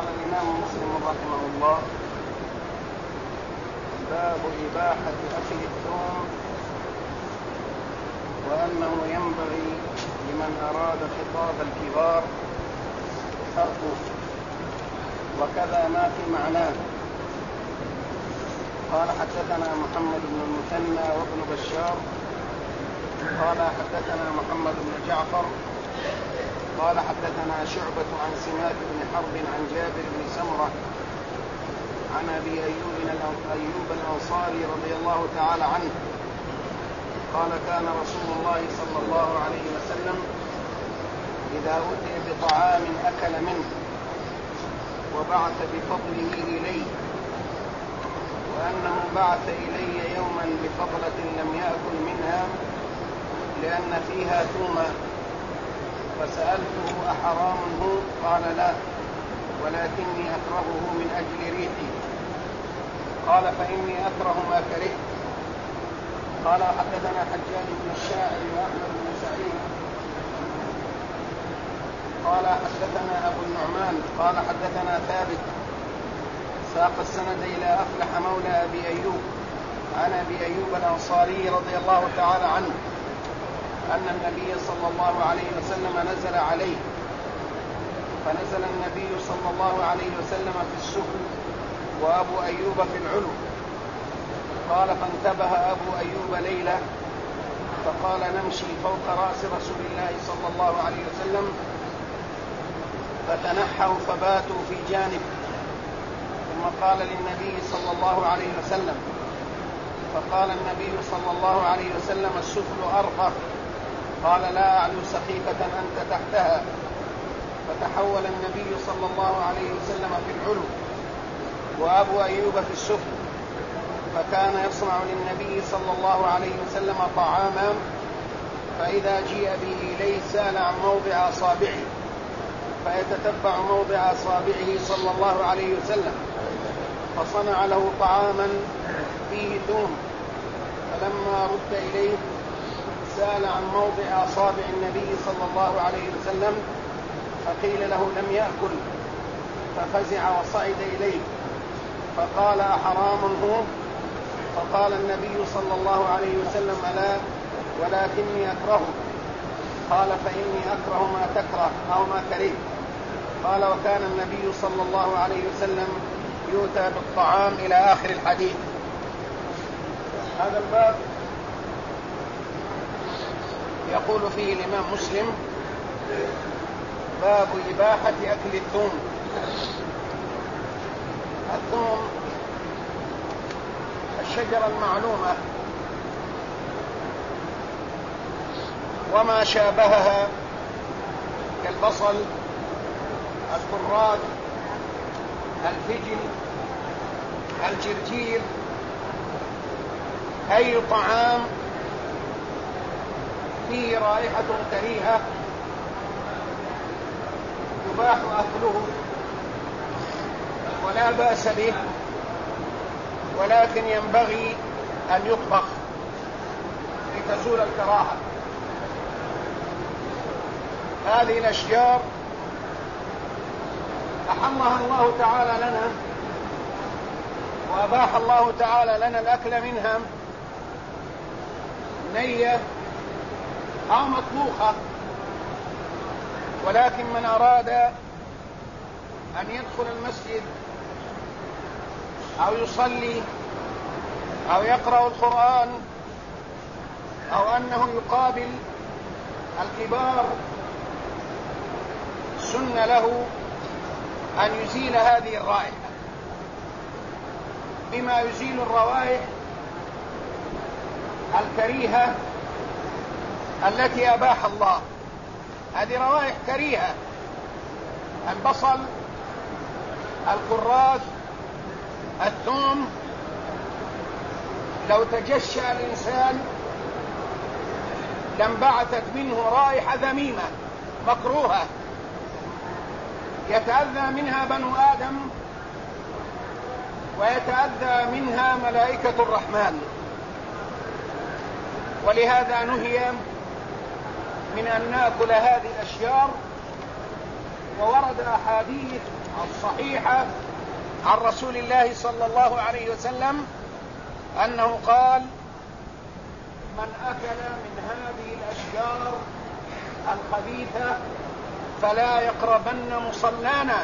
قال الإمام مسلم رحمه الله: باب إباحة أكل الثوم، وأنه ينبغي لمن أراد خطاب الكبار تركه، وكذا ما في معناه. قال: حدثنا محمد بن المثنى وابن بشار قال: حدثنا محمد بن جعفر قال: حدثنا شعبة عن سماك بن حرب عن جابر بن سمرة عن أبي أيوب الأنصاري رضي الله تعالى عنه قال: كان رسول الله صلى الله عليه وسلم إذا أتي بطعام أكل منه وبعث بفضله إليه، وأنه بعث إلي يوما بفضلة لم يأكل منها لأن فيها ثوما، فسألته: أحرام هو؟ قال: لا، ولكني أكرهه من أجل ريحي. قال: فإني أكره ما كرهت. قال: حدثنا حجاج بن الشاعر وأحمد بن سعيد قال: حدثنا أبو النعمان قال: حدثنا ثابت ساق السند إلى أفلح مولى أبي أيوب عن أبي أيوب الأنصاري رضي الله تعالى عنه أن النبي صلى الله عليه وسلم نزل عليه، فنزل النبي صلى الله عليه وسلم في السفل وأبو أيوب في العلو. قال: فانتبه أبو أيوب ليلة فقال: نمشي فوق رأس رسول الله صلى الله عليه وسلم، فتنحوا فباتوا في جانب. ثم قال للنبي صلى الله عليه وسلم، فقال النبي صلى الله عليه وسلم: السفل أرفع. قال: لا أعلو سخيفة أنت تحتها. فتحول النبي صلى الله عليه وسلم في العلو وأبو أيوب في السفل، فكان يصنع للنبي صلى الله عليه وسلم طعاما، فإذا جيء به إليه سأل عن موضع أصابعه فيتتبع موضع أصابعه صلى الله عليه وسلم، فصنع له طعاما فيه ثوم، فلما رد إليه سأل عن موضع أصابع النبي صلى الله عليه وسلم، فقيل له: لم يأكل، ففزع وصعد إليه فقال: أحرام هو؟ فقال النبي صلى الله عليه وسلم: لا، ولكني أكرهه. قال: فإني أكره ما تكره أو ما كرهت. قال: وكان النبي صلى الله عليه وسلم يؤتى بالطعام إلى آخر الحديث. هذا الباب يقول فيه الإمام مسلم: باب إباحة أكل الثوم. الثوم الشجرة المعلومة وما شابهها كالبصل، الكرات، الفجل، الجرجير، أي طعام فيه رائحة كريهة يباح أكله ولا بأس به، ولكن ينبغي أن يطبخ لتزول الكراهة. هذه الأشجار أحلها الله تعالى لنا وأباح الله تعالى لنا الأكل منها نية أو مطبوخة، ولكن من أراد أن يدخل المسجد أو يصلي أو يقرأ القرآن أو أنه يقابل الكبار، سن له أن يزيل هذه الرائحة بما يزيل الروائح الكريهة التي أباح الله. هذه روائح كريهة: البصل، الكراث، الثوم. لو تجشأ الإنسان لانبعثت منه رائحة ذميمة مكروهة يتأذى منها بنو آدم ويتأذى منها ملائكة الرحمن. ولهذا نهي من أن نأكل هذه الأشجار، وورد أحاديث الصحيحة عن رسول الله صلى الله عليه وسلم أنه قال: من أكل من هذه الأشجار الخبيثة فلا يقربن مصلانا.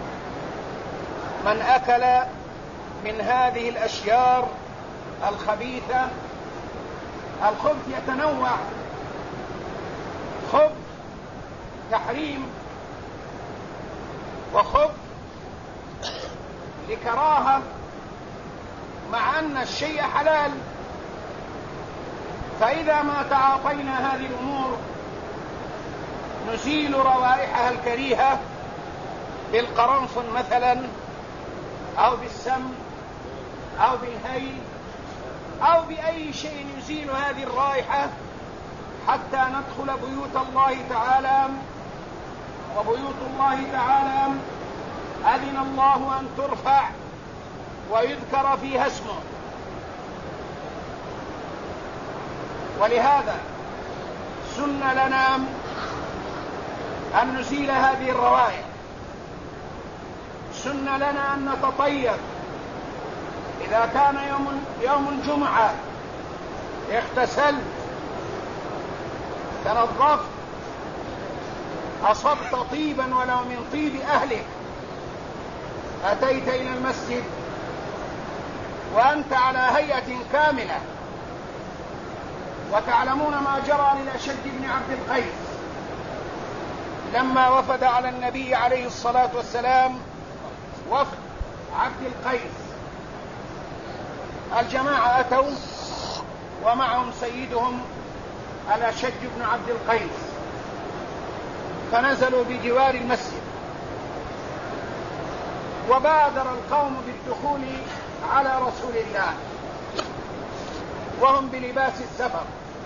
من أكل من هذه الأشجار الخبيثة، الخبث يتنوع: خبث تحريم، وخبث لكراهة مع أن الشيء حلال. فإذا ما تعاطينا هذه الأمور نزيل روائحها الكريهة بالقرنفل مثلا، أو بالسم، أو بالهيل، أو بأي شيء يزيل هذه الرائحة، حتى ندخل بيوت الله تعالى. وبيوت الله تعالى أذن الله أن ترفع ويذكر فيها اسمه. ولهذا سن لنا أن نزيل هذه الروائح، سن لنا أن نتطيب. إذا كان يوم الجمعة اغتسلت، تنظفت، أصبت طيبا ولو من طيب أهلك، أتيت إلى المسجد وأنت على هيئة كاملة. وتعلمون ما جرى للأشج بن عبد القيس لما وفد على النبي عليه الصلاة والسلام، وفد عبد القيس. الجماعة أتوا ومعهم سيدهم الأشج بن عبد القيس، فنزلوا بجوار المسجد، وبادر القوم بالدخول على رسول الله وهم بلباس السفر،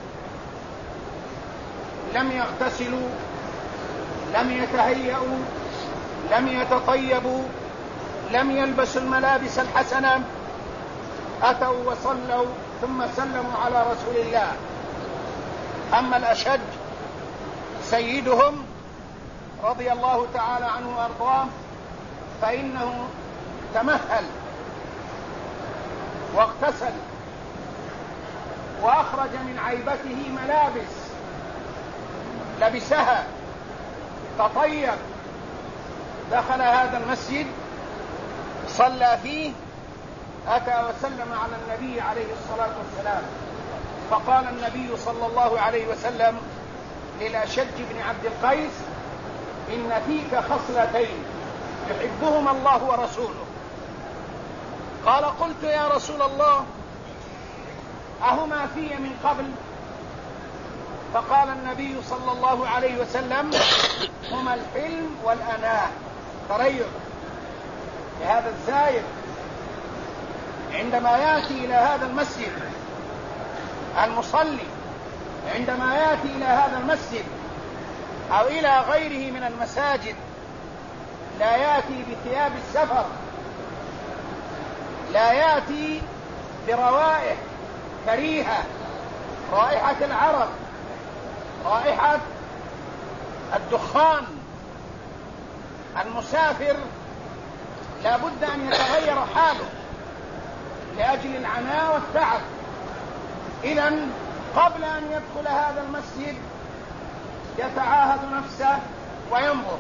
لم يغتسلوا، لم يتهيئوا، لم يتطيبوا، لم يلبسوا الملابس الحسنة. أتوا وصلوا ثم سلموا على رسول الله. أما الأشج سيدهم رضي الله تعالى عنه وأرضاه فإنه تمهل واغتسل وأخرج من عيبته ملابس لبسها، تطيب، دخل هذا المسجد، صلى فيه، أتى وسلم على النبي عليه الصلاة والسلام. فقال النبي صلى الله عليه وسلم للأشج بن عبد القيس: إن فيك خصلتين يحبهما الله ورسوله. قال: قلت يا رسول الله أهما في من قبل؟ فقال النبي صلى الله عليه وسلم: هما الحلم والأناة. تريث لهذا الزائر عندما يأتي إلى هذا المسجد، المصلي عندما يأتي إلى هذا المسجد أو إلى غيره من المساجد لا يأتي بثياب السفر، لا يأتي بروائح كريهة، رائحة العرق، رائحة الدخان. المسافر لا بد أن يتغير حاله لأجل العناء والتعب. إذن قبل أن يدخل هذا المسجد يتعاهد نفسه وينظر،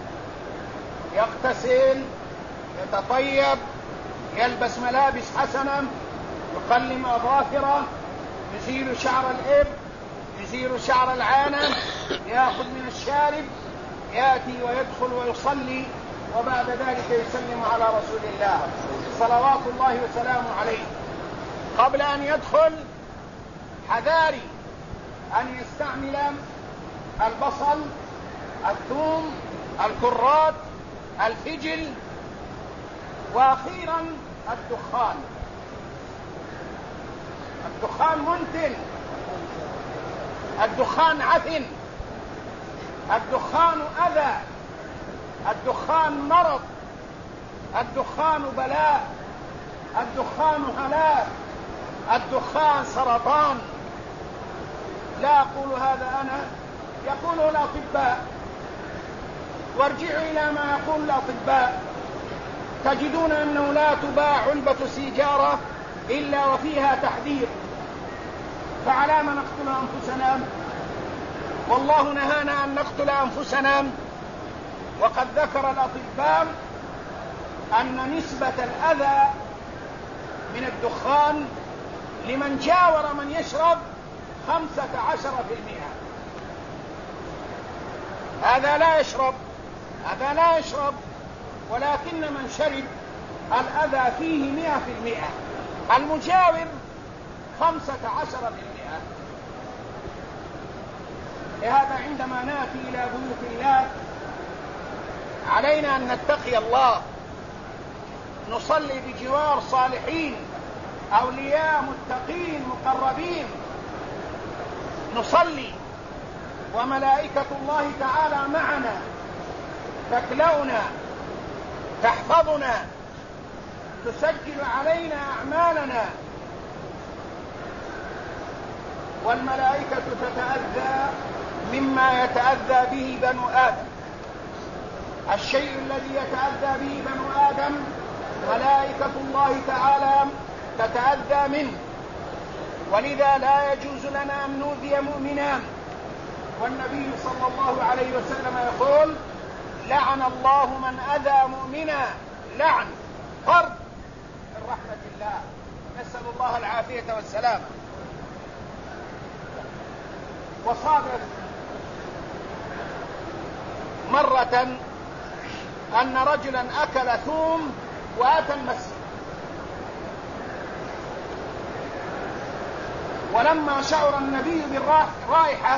يغتسل، يتطيب، يلبس ملابس حسنة، يقلم أظافره، يزيل شعر الإبط، يزيل شعر العانة، يأخذ من الشارب، يأتي ويدخل ويصلي، وبعد ذلك يسلم على رسول الله صلوات الله وسلامه عليه. قبل أن يدخل حذاري أن يستعمل البصل، الثوم، الكرات، الفجل، وأخيرا الدخان. الدخان منتن، الدخان عفن، الدخان أذى، الدخان مرض، الدخان بلاء، الدخان هلاك، الدخان سرطان. لا أقول هذا أنا، يقوله الأطباء، وارجعوا إلى ما يقول الأطباء. تجدون أنه لا تباع علبة سيجارة إلا وفيها تحذير، فعلى ما نقتل أنفسنا؟ والله نهانا أن نقتل أنفسنا، وقد ذكر الأطباء أن نسبة الأذى من الدخان لمن جاور من يشرب 15%. هذا لا يشرب، ولكن من شرب الأذى فيه 100%، المجاور 15%. لهذا عندما نأتي إلى بيوت الله علينا أن نتقي الله، نصلي بجوار صالحين أولياء متقين مقربين، نصلي وملائكة الله تعالى معنا تكلؤنا تحفظنا تسجل علينا أعمالنا، والملائكة تتأذى مما يتأذى به بنو آدم. الشيء الذي يتأذى به بنو آدم ملائكة الله تعالى تتأذى منه، ولذا لا يجوز لنا أن نؤذي مؤمنا. والنبي صلى الله عليه وسلم يقول: لعن الله من أذى مؤمنا، لعن طرد من رحمة الله، نسأل الله العافية والسلامة. وصادف مرة أن رجلا أكل ثوم وأتى المسجد، ولما شعر النبي بالرائحة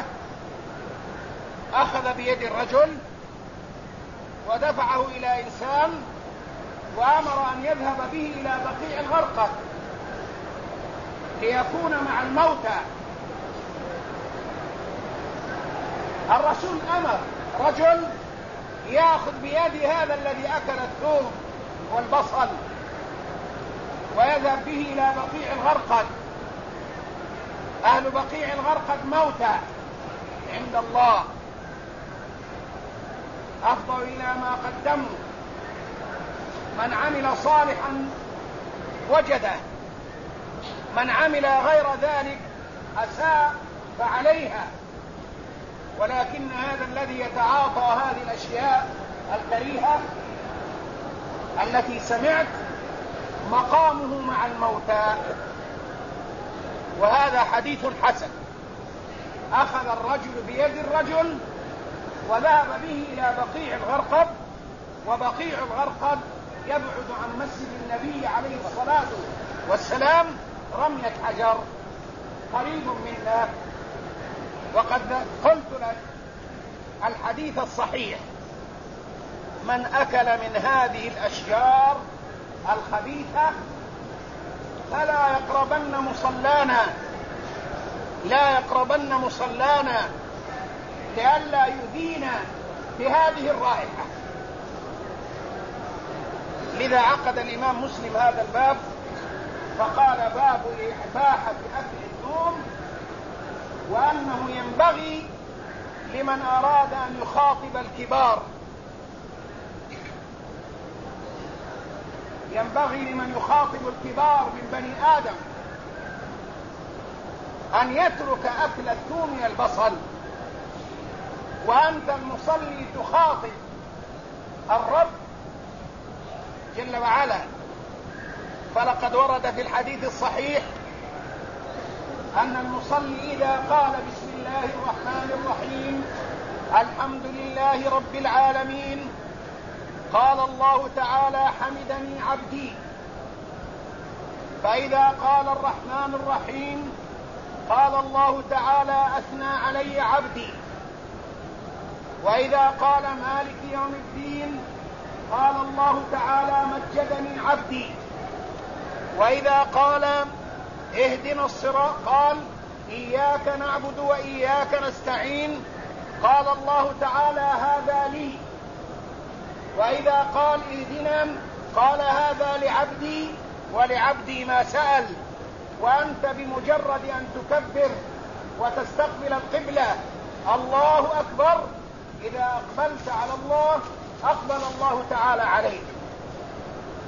أخذ بيد الرجل ودفعه إلى إنسان وأمر أن يذهب به إلى بقيع الغرقد ليكون مع الموتى. الرسول أمر رجل يأخذ بيد هذا الذي أكل الثوم والبصل ويذهب به إلى بقيع الغرقد. أهل بقيع الغرقد موتى عند الله، أفضوا إلى ما قدموا. من عمل صالحا وجده، من عمل غير ذلك أساء فعليها. ولكن هذا الذي يتعاطى هذه الأشياء الكريهة التي سمعت مقامه مع الموتى. وهذا حديث حسن. أخذ الرجل بيد الرجل وذهب به إلى بقيع الغرقد، وبقيع الغرقد يبعد عن مسجد النبي عليه الصلاة والسلام رمية حجر، قريب منا. وقد قلت لك الحديث الصحيح: من أكل من هذه الأشجار الخبيثة فلا يقربن مصلانا، لا يقربن مصلانا، لئلا يؤذينا بهذه الرائحة. لذا عقد الإمام مسلم هذا الباب فقال: باب إباحة أكل الثوم، وأنه ينبغي لمن أراد أن يخاطب الكبار، ينبغي لمن يخاطب الكبار من بني آدم أن يترك أكل الثوم والبصل. وأنت المصلي تخاطب الرب جل وعلا، فلقد ورد في الحديث الصحيح أن المصلي إذا قال: بسم الله الرحمن الرحيم الحمد لله رب العالمين، قال الله تعالى: حمدني عبدي. فإذا قال الرحمن الرحيم قال الله تعالى: أثنى علي عبدي. وإذا قال مالك يوم الدين قال الله تعالى: مجدني عبدي. وإذا قال اهدنا الصراط قال: إياك نعبد وإياك نستعين، قال الله تعالى: هذا لي. وإذا قال اهدنا قال: هذا لعبدي ولعبدي ما سأل. وأنت بمجرد أن تكبر وتستقبل القبلة الله أكبر، إذا أقبلت على الله أقبل الله تعالى عليك.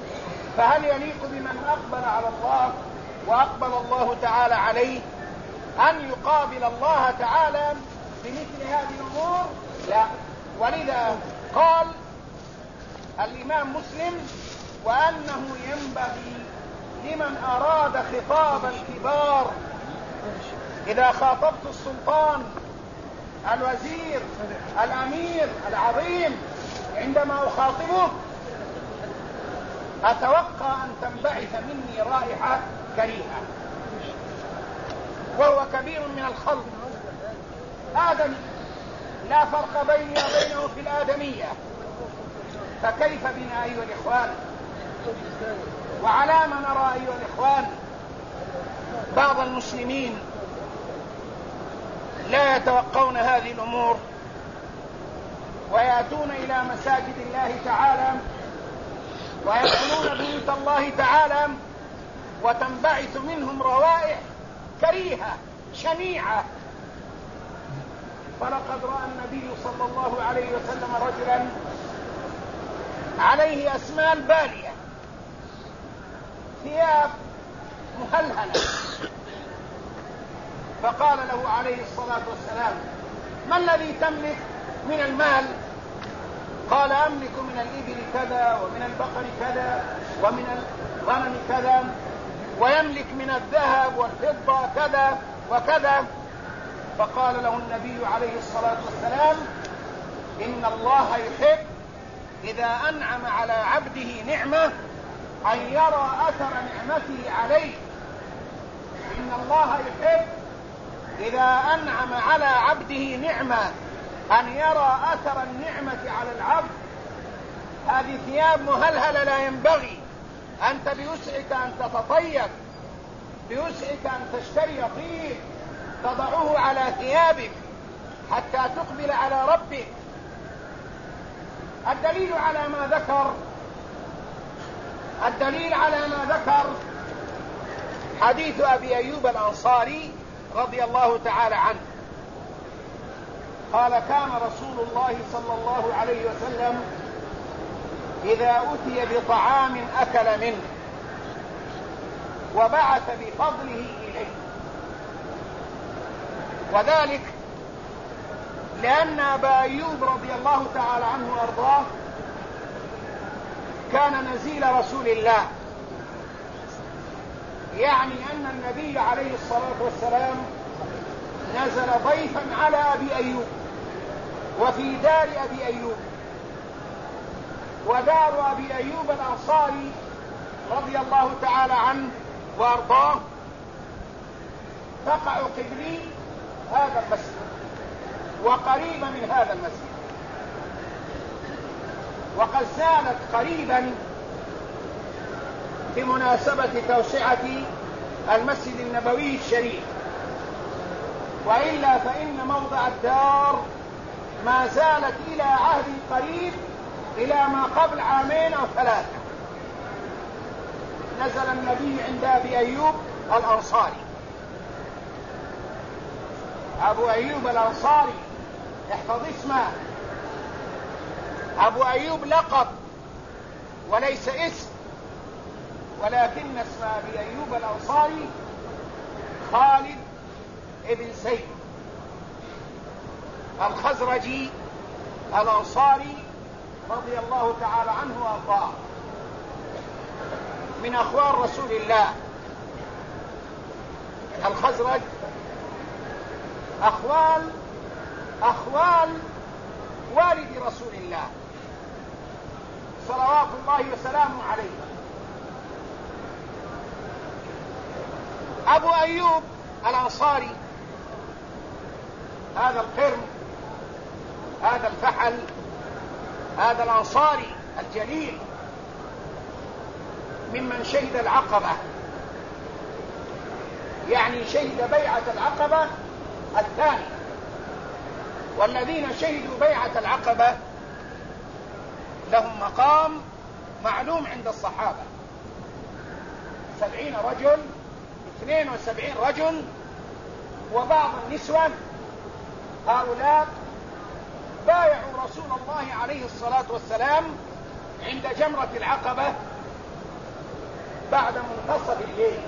فهل يليق بمن أقبل على الله وأقبل الله تعالى عليه أن يقابل الله تعالى بمثل هذه الأمور؟ لا. ولذا قال الإمام مسلم: وأنه ينبغي لمن أراد خطاب الكبار إذا خاطبت السلطان، الوزير، الأمير، العظيم، عندما أخاطبه أتوقع أن تنبعث مني رائحة كريهة، وهو كبير من الخلق، آدمي، لا فرق بيني وبينه في الآدمية، فكيف بنا أيها الإخوان؟ وعلى ما نرى أيها الإخوان بعض المسلمين لا يتوقون هذه الأمور ويأتون إلى مساجد الله تعالى ويدخلون بيوت الله تعالى وتنبعث منهم روائح كريهة شنيعة. فلقد رأى النبي صلى الله عليه وسلم رجلا عليه أسمال بالية، ثياب مهلهلة، فقال له عليه الصلاة والسلام: ما الذي تملك من المال؟ قال: أملك من الإبل كذا، ومن البقر كذا، ومن الغنم كذا، ويملك من الذهب والفضة كذا وكذا. فقال له النبي عليه الصلاة والسلام: إن الله يحب إذا أنعم على عبده نعمة أن يرى أثر نعمته عليه. إن الله يحب إذا أنعم على عبده نعمة أن يرى أثر النعمة على العبد. هذه ثياب مهلهلة لا ينبغي. أنت بوسعك أن تتطيب، بوسعك أن تشتري طيب تضعه على ثيابك حتى تقبل على ربك. الدليل على ما ذكر حديث أبي أيوب الأنصاري رضي الله تعالى عنه قال: كان رسول الله صلى الله عليه وسلم إذا أتي بطعام أكل منه وبعث بفضله إليه، وذلك لأن أبا أيوب رضي الله تعالى عنه وأرضاه كان نزيل رسول الله، يعني أن النبي عليه الصلاة والسلام نزل ضيفا على أبي أيوب وفي دار أبي أيوب، ودار أبي أيوب الأنصاري رضي الله تعالى عنه وأرضاه تقع قبلي هذا المسجد وقريبا من هذا المسجد، وقد زالت قريبا بمناسبة توسعة المسجد النبوي الشريف، وإلا فإن موضع الدار ما زالت إلى عهد قريب، إلى ما قبل 2 أو 3 نزل النبي عند أبي أيوب الأنصاري. أبو أيوب الأنصاري احفظ اسمه، أبو أيوب لقب وليس اسم، ولكن اسم أبي أيوب الأنصاري خالد ابن زيد الخزرجي الأنصاري رضي الله تعالى عنه وأرضاه، من أخوال رسول الله. الخزرج أخوال والد رسول الله صلوات الله وسلامه عليه. أبو أيوب الأنصاري هذا القرن، هذا الفحل، هذا الأنصاري الجليل ممن شهد العقبة، يعني شهد بيعة العقبة الثانية. والذين شهدوا بيعة العقبة لهم مقام معلوم عند الصحابة، 70 رجل، 72 رجل، وبعض النسوة. هؤلاء بايعوا رسول الله عليه الصلاة والسلام عند جمرة العقبة بعد منتصف الليل.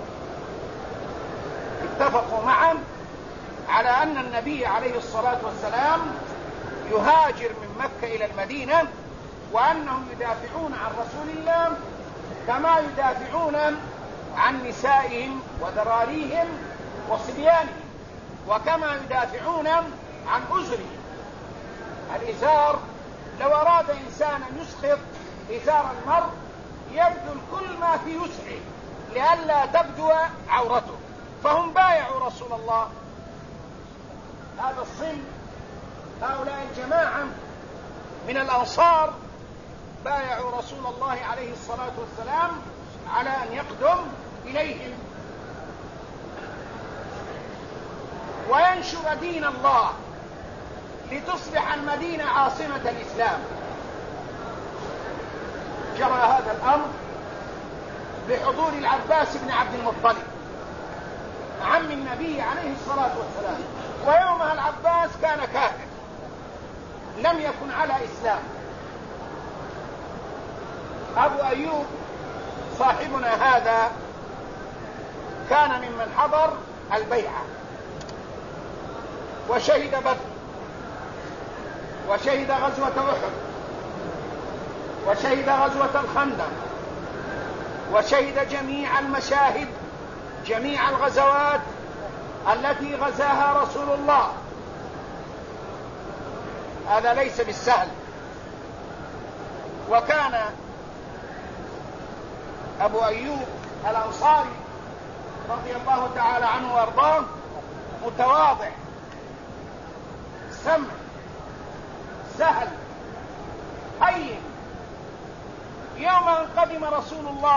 اتفقوا معا على أن النبي عليه الصلاة والسلام يهاجر من مكة إلى المدينة، وأنهم يدافعون عن رسول الله كما يدافعون عن نسائهم وذراريهم وصبيانهم، وكما يدافعون عن أزرهم. الإزار لو أراد إنسان يسقط إزار المرء يبذل كل ما في وسعه لئلا تبدو عورته، فهم بايعوا رسول الله. هذا الصنف، هؤلاء الجماعة من الأنصار بايعوا رسول الله عليه الصلاة والسلام على أن يقدم إليهم وينشر دين الله لتصبح المدينة عاصمة الإسلام. جرى هذا الأمر بحضور العباس بن عبد المطلب عم النبي عليه الصلاة والسلام، ويومها العباس كان كافر لم يكن على إسلام. أبو أيوب صاحبنا هذا كان ممن حضر البيعة وشهد بدر وشهد غزوة أحد وشهد غزوة الخندق وشهد جميع المشاهد، جميع الغزوات التي غزاها رسول الله. هذا ليس بالسهل. وكان أبو أيوب الأنصاري رضي الله تعالى عنه وارضاه متواضع سمع سهل هين. يوم أن قدم رسول الله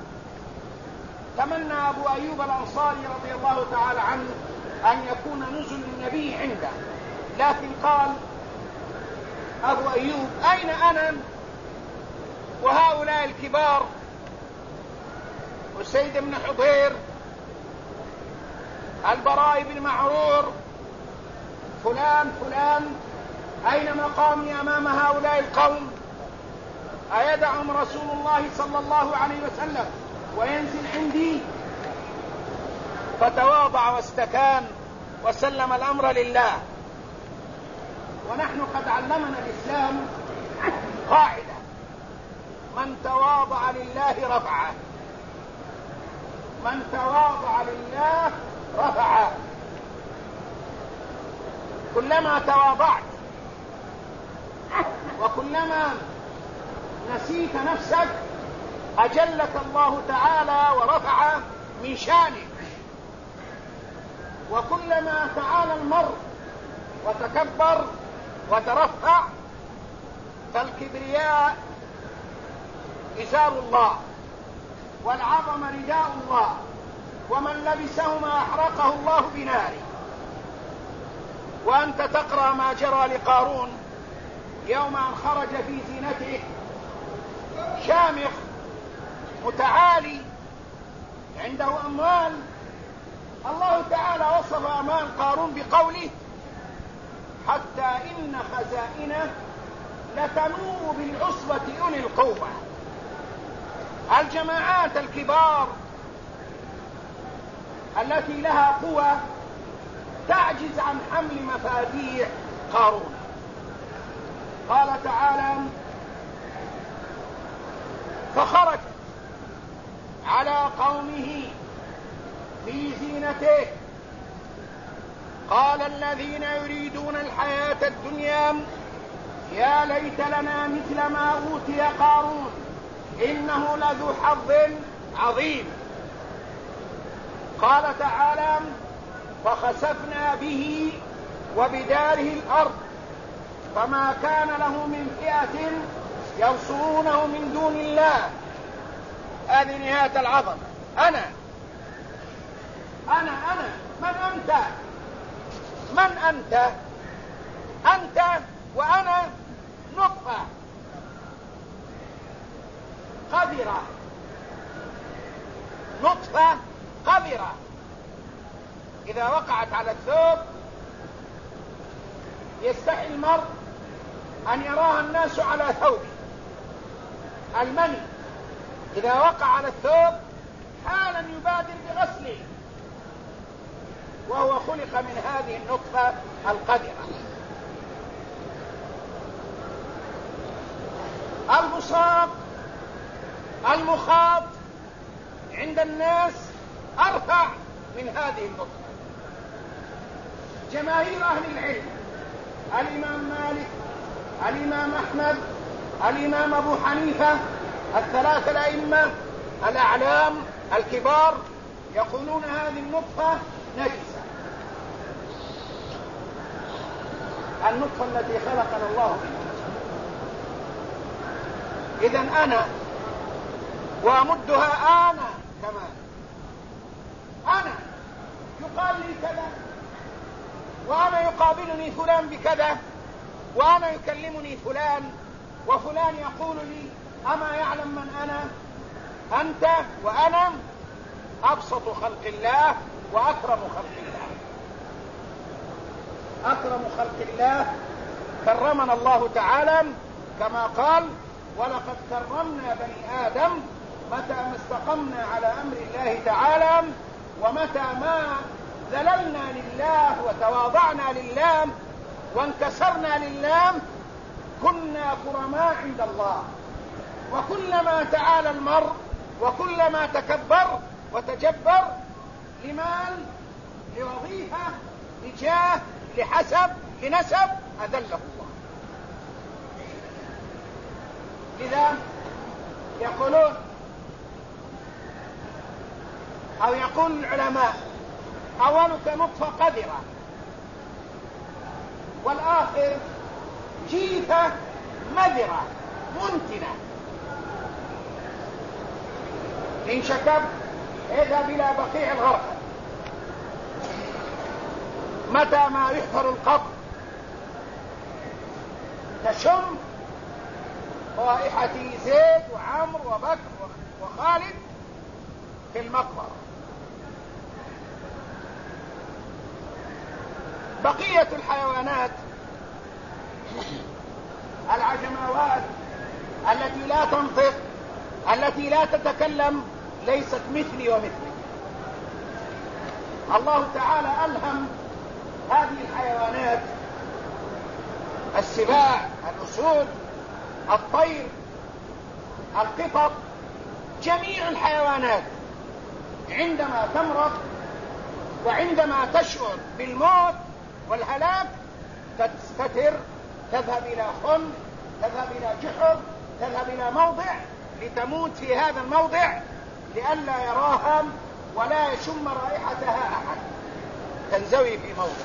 تمنى أبو أيوب الأنصاري رضي الله تعالى عنه أن يكون نزل النبي عنده، لكن قال أبو أيوب: أين أنا وهؤلاء الكبار، أسيد بن حضير، البراء بن معرور، فلان فلان، أين مقامي أمام هؤلاء القوم؟ أيدعهم رسول الله صلى الله عليه وسلم وينزل عندي؟ فتواضع واستكان وسلم الأمر لله. ونحن قد علمنا الإسلام قاعدة: من تواضع لله رفعه، من تواضع لله رفعه. كلما تواضعت وكلما نسيت نفسك أجلك الله تعالى ورفع من شانك. وكلما تعالى المرء وتكبر وترفع فالكبرياء إزار الله والعظم رداء الله، ومن لبسهما أحرقه الله بناره. وأنت تقرأ ما جرى لقارون يوم أن خرج في زينته شامخ متعالي عنده أموال. الله تعالى وصف أموال قارون بقوله: حتى إن خزائنه لتنوء بالعصبة أولي القوة. الجماعات الكبار التي لها قوة تعجز عن حمل مفاتيح قارون. قال تعالى: فخرج على قومه في زينته قال الذين يريدون الحياة الدنيا يا ليت لنا مثل ما أوتي قارون إنه لذو حظ عظيم. قال تعالى: فخسفنا به وبداره الأرض فما كان له من فئة ينصرونه من دون الله. هذه نهاية العظمة. أنا من أنت؟ من أنت؟ أنت وأنا نطفة قذرة، نطفة قذرة إذا وقعت على الثوب يستحي المرء أن يراها الناس على ثوبه. المني إذا وقع على الثوب حالا يبادر بغسله، وهو خلق من هذه النطفة القذرة. البصاق المخاط عند الناس أرفع من هذه النطفة. جماهير أهل العلم، الإمام مالك، الإمام أحمد، الإمام أبو حنيفة، الثلاثة الأئمة الأعلام الكبار، يقولون هذه النطفة نجسة، النطفة التي خلقنا الله منها. إذن أنا وأمدها أنا كمان، أنا يقال لي كذا، وأنا يقابلني فلان بكذا، وأنا يكلمني فلان، وفلان يقول لي أما يعلم من أنا؟ أنت وأنا أبسط خلق الله وأكرم خلق الله. أكرم خلق الله كرمنا الله تعالى كما قال: ولقد كرمنا بني آدم متى ما استقمنا على أمر الله تعالى، ومتى ما ذللنا لله وتواضعنا لله وانكسرنا لله كنا كرماء عند الله. وكلما تعالى المرء وكلما تكبر وتجبر لمال، لوظيفة، لجاه، لحسب، لنسب، أذله الله. لذا يقولون أو يقول العلماء: أولك نطفة قذرة، والآخر جيفة مذرة منتنة. إن شكب اذهب إلى بقيع الغرفة، متى ما يحفر القبر تشم رائحة زيد وعمر وبكر وخالد في المقبرة. بقية الحيوانات العجماوات التي لا تنطق، التي لا تتكلم، ليست مثلي ومثلك. الله تعالى ألهم هذه الحيوانات، السباع، الأسود، الطير، القطط، جميع الحيوانات عندما تمرض وعندما تشعر بالموت والهلاك تستتر، تذهب إلى خن، تذهب إلى جحر، تذهب إلى موضع لتموت في هذا الموضع لئلا يراها ولا يشم رائحتها أحد، تنزوي في موضع.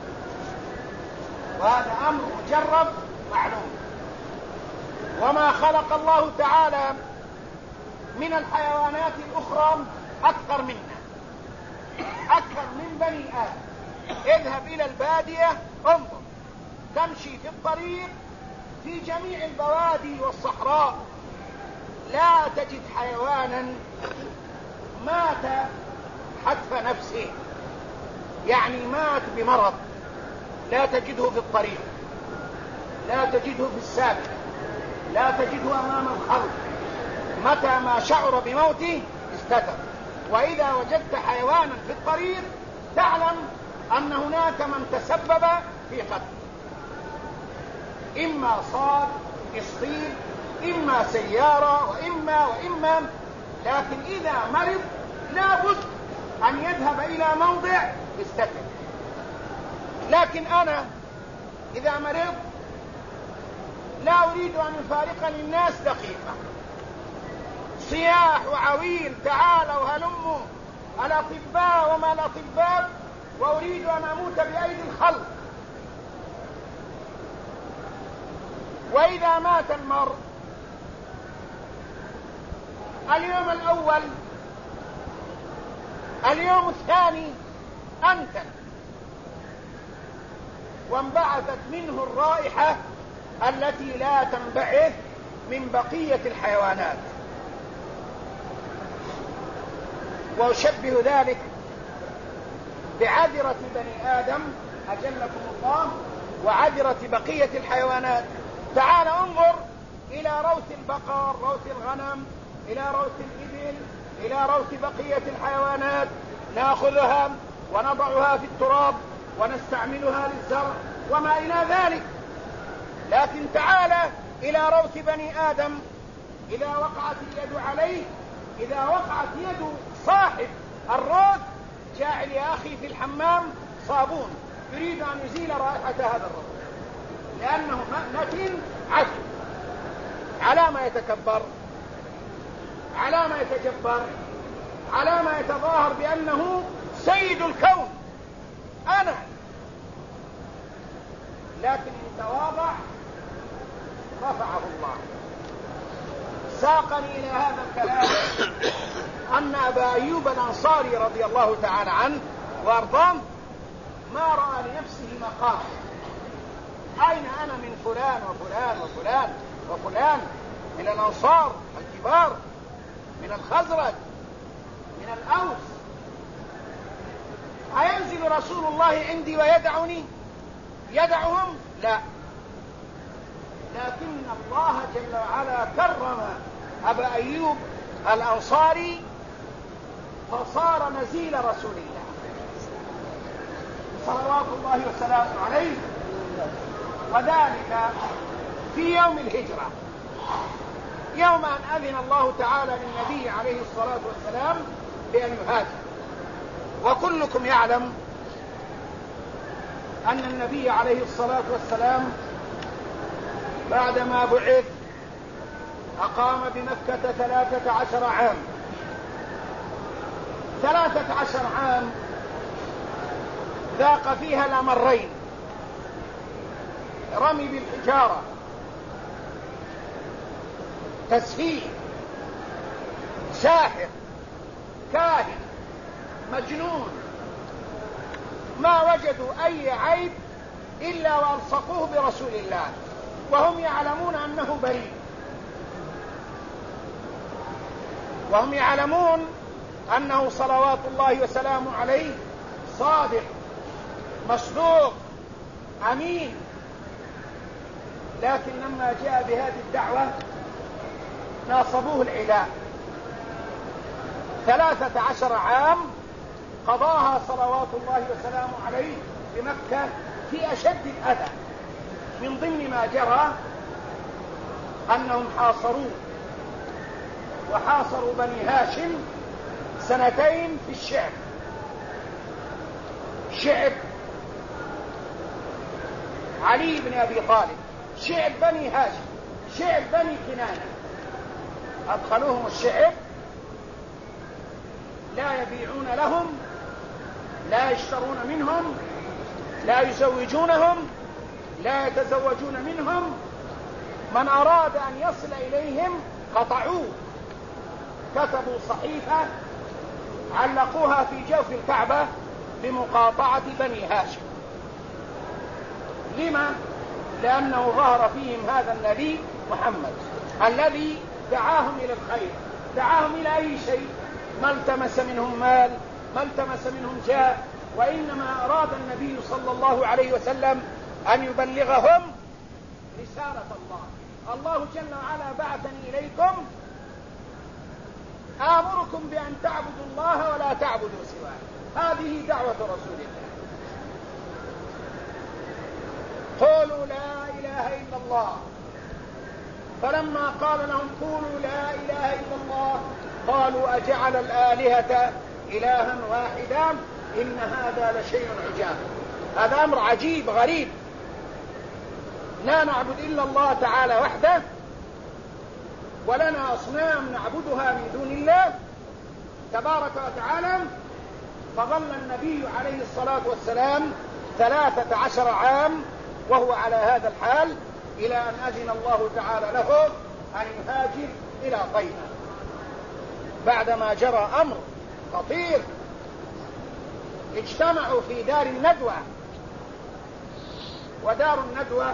وهذا أمر مجرب معلوم. وما خلق الله تعالى من الحيوانات الأخرى أكثر منا، أكثر من بني آدم. اذهب إلى البادية، انظر، تمشي في الطريق في جميع البوادي والصحراء لا تجد حيوانا مات حتف نفسه، يعني مات بمرض، لا تجده في الطريق، لا تجده في السابق، لا تجده أمام الخلق. متى ما شعر بموته استتر. وإذا وجدت حيوانا في الطريق تعلم أن هناك من تسبب في قتله، إما صاد، إسطيل، إما سيارة، وإما. لكن إذا مرض لا بد أن يذهب إلى موضع يستتر. لكن أنا إذا مرض لا أريد أن أفارقني الناس دقيقة، صياح وعويل، تعالوا هلموا الأطباء وما الأطباء، وأريد أن أموت بأيدي الخلق. وإذا مات المرء اليوم الأول، اليوم الثاني أنتن، وانبعثت منه الرائحة التي لا تنبعث من بقية الحيوانات. وأشبه ذلك بعذرة بني آدم أجلكم الله وعذرة بقية الحيوانات. تعال انظر إلى روث البقر، روث الغنم، إلى روث الإبل، إلى روث بقية الحيوانات، نأخذها ونضعها في التراب ونستعملها للزرع وما إلى ذلك. لكن تعال إلى روث بني آدم، إذا وقعت اليد عليه، إذا وقعت يد صاحب الروث، جاعل يا أخي في الحمام صابون يريد أن يزيل رائحة هذا الروث لأنه متن عفن. على ما يتكبر، على ما يتجبر، على ما يتظاهر بأنه سيد الكون أنا. لكن إن تواضع رفعه الله. ساقني إلى هذا الكلام أن أبا أيوب الأنصاري رضي الله تعالى عنه وأرضاه ما رأى لنفسه مقام. أين أنا من فلان وفلان وفلان وفلان من الأنصار الكبار، من الخزرج، من الأوس؟ أينزل رسول الله عندي ويدعني؟ يدعهم؟ لا. لكن الله جل وعلا كرم أبا أيوب الأنصاري فصار نزيل رسول الله صلوات الله وسلامه عليه، وذلك في يوم الهجرة، يوم أن أذن الله تعالى للنبي عليه الصلاة والسلام بأن يهاجر. وكلكم يعلم أن النبي عليه الصلاة والسلام بعدما بعث أقام بمكة 13 عام. 13 عام ذاق فيها الأمرين: رمي بالحجارة، تسفيه، ساحر، كاهن، مجنون، ما وجدوا أي عيب إلا وألصقوه برسول الله وهم يعلمون أنه بريء، وهم يعلمون أنه صلوات الله وسلامه عليه صادق مصدوق أمين. لكن لما جاء بهذه الدعوة ناصبوه العداء. 13 عام قضاها صلوات الله وسلامه عليه بمكة في أشد الأذى. من ضمن ما جرى أنهم حاصروه، وحاصروا بني هاشم 2 في الشعب، شعب علي بن أبي طالب، شعب بني هاشم، شعب بني كنانة. أدخلوهم الشعب، لا يبيعون لهم، لا يشترون منهم، لا يزوجونهم، لا يتزوجون منهم. من أراد أن يصل إليهم قطعوه. كتبوا صحيفة علقوها في جوف الكعبة بمقاطعة بني هاشم. لما؟ لأنه ظهر فيهم هذا النبي محمد الذي دعاهم إلى الخير، دعاهم إلى أي شيء. ما التمس منهم مال، ما التمس منهم جاه، وإنما أراد النبي صلى الله عليه وسلم أن يبلغهم رسالة الله. الله جل وعلا بعثني إليكم آمركم بأن تعبدوا الله ولا تعبدوا سواه. هذه دعوة رسول الله. قولوا لا إله إلا الله. فلما قال لهم قولوا لا إله إلا الله قالوا أجعل الآلهة إلها واحدا إن هذا لشيء عجاب. هذا أمر عجيب غريب، لا نعبد إلا الله تعالى وحده، ولنا أصنام نعبدها من دون الله تبارك وتعالى. فظل النبي عليه الصلاة والسلام 13 عام وهو على هذا الحال، إلى أن أذن الله تعالى له أن يهاجر إلى طيبة بعدما جرى أمر خطير. اجتمعوا في دار الندوة، ودار الندوة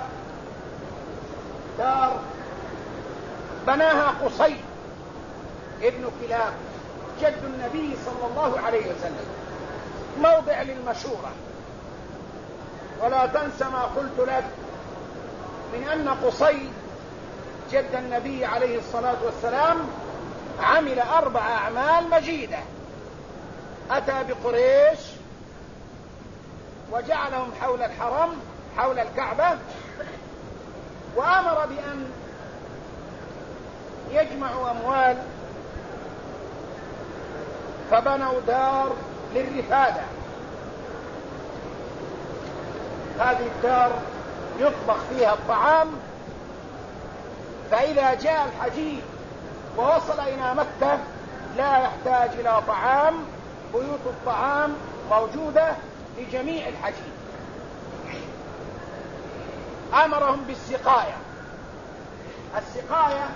دار بناها قصي ابن كلاب جد النبي صلى الله عليه وسلم، موضع للمشورة. ولا تنس ما قلت لك من أن قصي جد النبي عليه الصلاة والسلام عمل 4 أعمال مجيدة. أتى بقريش وجعلهم حول الحرم حول الكعبة، وأمر بأن يجمعوا أموال، فبنوا دار للرفادة. هذه الدار يطبخ فيها الطعام، فإذا جاء الحجيج ووصل إلى مكة لا يحتاج إلى طعام، بيوت الطعام موجودة لجميع الحجيج. أمرهم بالسقاية. السقاية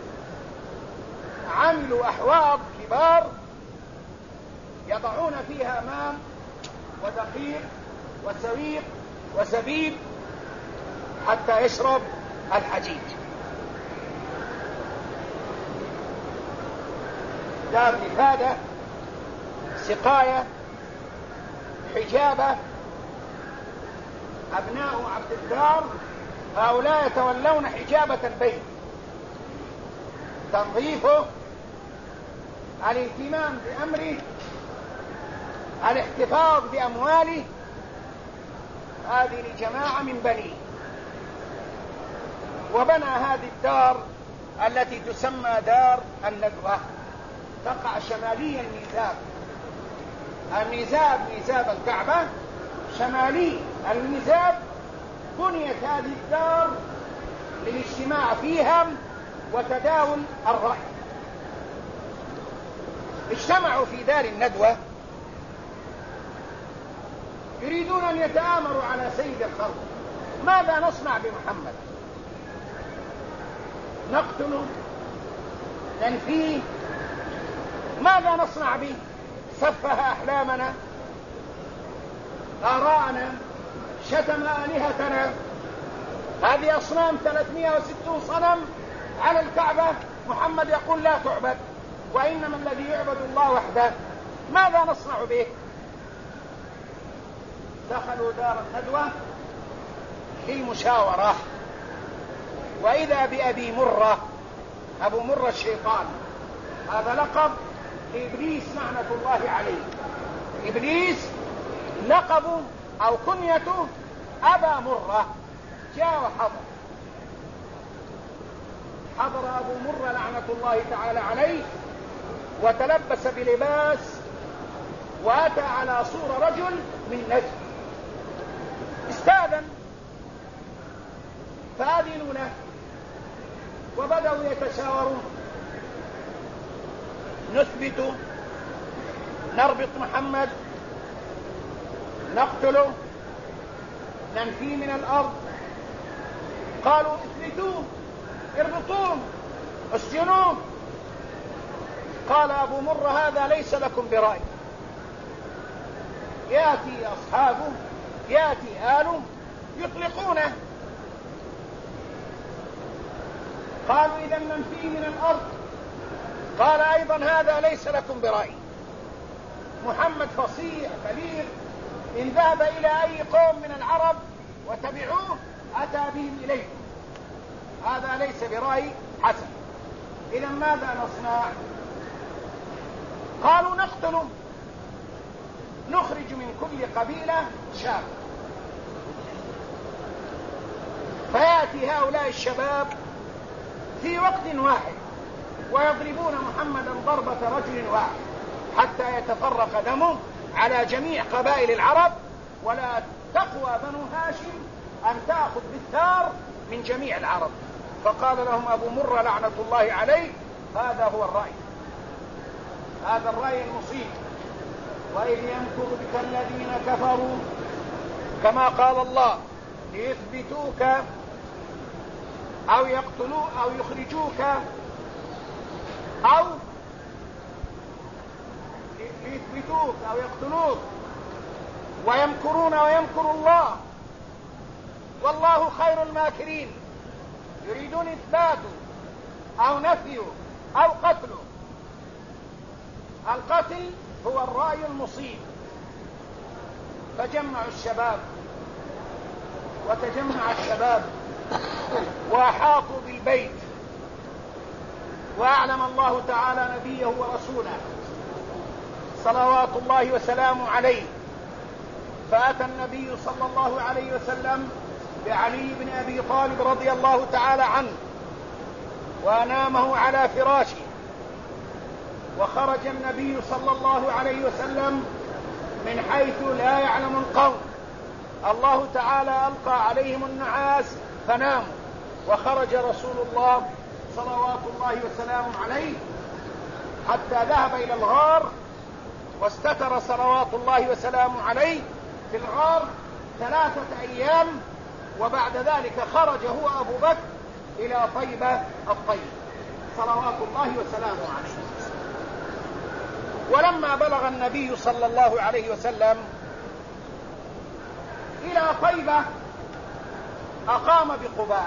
عملوا أحواض كبار يضعون فيها ماء ودقيق وسويق وزبيب حتى يشرب الحجيج. دار رفادة، سقاية، حجابة. أبناء عبد الدار هؤلاء يتولون حجابة البيت، تنظيفه، الاهتمام بأمره، الاحتفاظ بأمواله. هذه جماعة من بنيه. وبنى هذه الدار التي تسمى دار الندوة، تقع شمالي الميزاب. الميزاب ميزاب الكعبة، شمالي الميزاب بنيت هذه الدار للاجتماع فيها وتداول الرأي. اجتمعوا في دار الندوة يريدون أن يتآمروا على سيد الخلق. ماذا نصنع بمحمد؟ نقتله؟ ننفيه؟ ماذا نصنع به؟ سفه أحلامنا، آراءنا، شتم آلهتنا. هذه أصنام 360 صنم على الكعبة، محمد يقول لا تعبد، وإنما الذي يعبد الله وحده. ماذا نصنع به؟ دخلوا دار الندوة للمشاورة، وإذا بأبي مرة. أبو مرة الشيطان، هذا لقب إبليس لعنة الله عليه. إبليس لقبه أو كنيته أبا مرة. جاء حضر أبو مرة لعنة الله تعالى عليه، وتلبس بلباس، وأتى على صورة رجل من نجد. استاذن فأذنوا له، وبدأوا يتشاورون: نثبت، نربط محمد، نقتله، ننفيه من الأرض. قالوا: اثبتوه، اربطوه، اسجنوه. قال أبو مرة: هذا ليس لكم برأي. يأتي أصحابه، يأتي آله يطلقونه. قالوا: إذا ننفيه من الأرض. قال أيضا: هذا ليس لكم برأي. محمد فصيح بليغ، إن ذهب إلى أي قوم من العرب وتبعوه أتى بهم إليكم. هذا ليس برأي حسن. إذا ماذا نصنع؟ قالوا: نقتله، نخرج من كل قبيلة شاب. فيأتي هؤلاء الشباب في وقت واحد ويضربون محمدا ضربة رجل واحد حتى يتفرق دمه على جميع قبائل العرب، ولا تقوى بنو هاشم أن تأخذ بالثار من جميع العرب. فقال لهم أبو مرة لعنة الله عليه: هذا هو الرأي، هذا الرأي المصيب. وإذ يمكر بك الذين كفروا، كما قال الله: ليثبتوك أو يقتلوك أو يخرجوك، أو ليثبتوك أو يقتلوك، ويمكرون ويمكر الله والله خير الماكرين. يريدون إثباته أو نفيه أو قتله. القتل هو الرأي المصيب. فجمعوا الشباب، وتجمع الشباب وأحاطوا بالبيت وأعلم الله تعالى نبيه ورسوله صلوات الله وسلامه عليه، فأتى النبي صلى الله عليه وسلم بعلي بن أبي طالب رضي الله تعالى عنه وأنامه على فراشه، وخرج النبي صلى الله عليه وسلم من حيث لا يعلم القوم، الله تعالى ألقى عليهم النعاس فناموا، وخرج رسول الله صلوات الله وسلامه عليه حتى ذهب إلى الغار واستتر صلوات الله وسلامه عليه في الغار 3 أيام، وبعد ذلك خرج هو أبو بكر إلى طيبة الطيب صلوات الله وسلامه عليه. ولما بلغ النبي صلى الله عليه وسلم إلى طيبة أقام بقباء.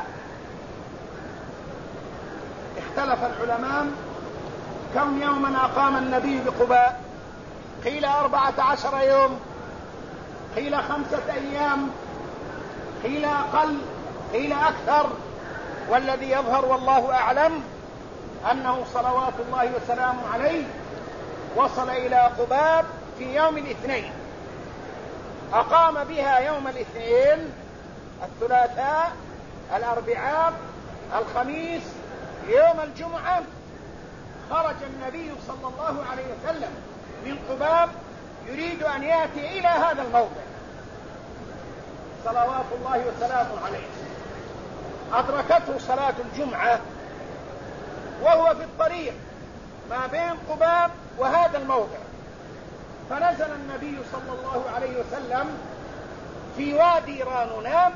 اختلف العلماء كم يوما أقام النبي بقباء، قيل 14 يوم، قيل 5 أيام، قيل أقل، قيل أكثر، والذي يظهر والله أعلم أنه صلوات الله وسلامه عليه وصل إلى قباء في يوم الاثنين، أقام بها يوم الاثنين، الثلاثاء، الأربعاء، الخميس، يوم الجمعة خرج النبي صلى الله عليه وسلم من قباء يريد أن يأتي إلى هذا الموضع صلوات الله وسلامه عليه. أدركته صلاة الجمعة وهو في الطريق ما بين قباء وهذا الموضع، فنزل النبي صلى الله عليه وسلم في وادي رانونام،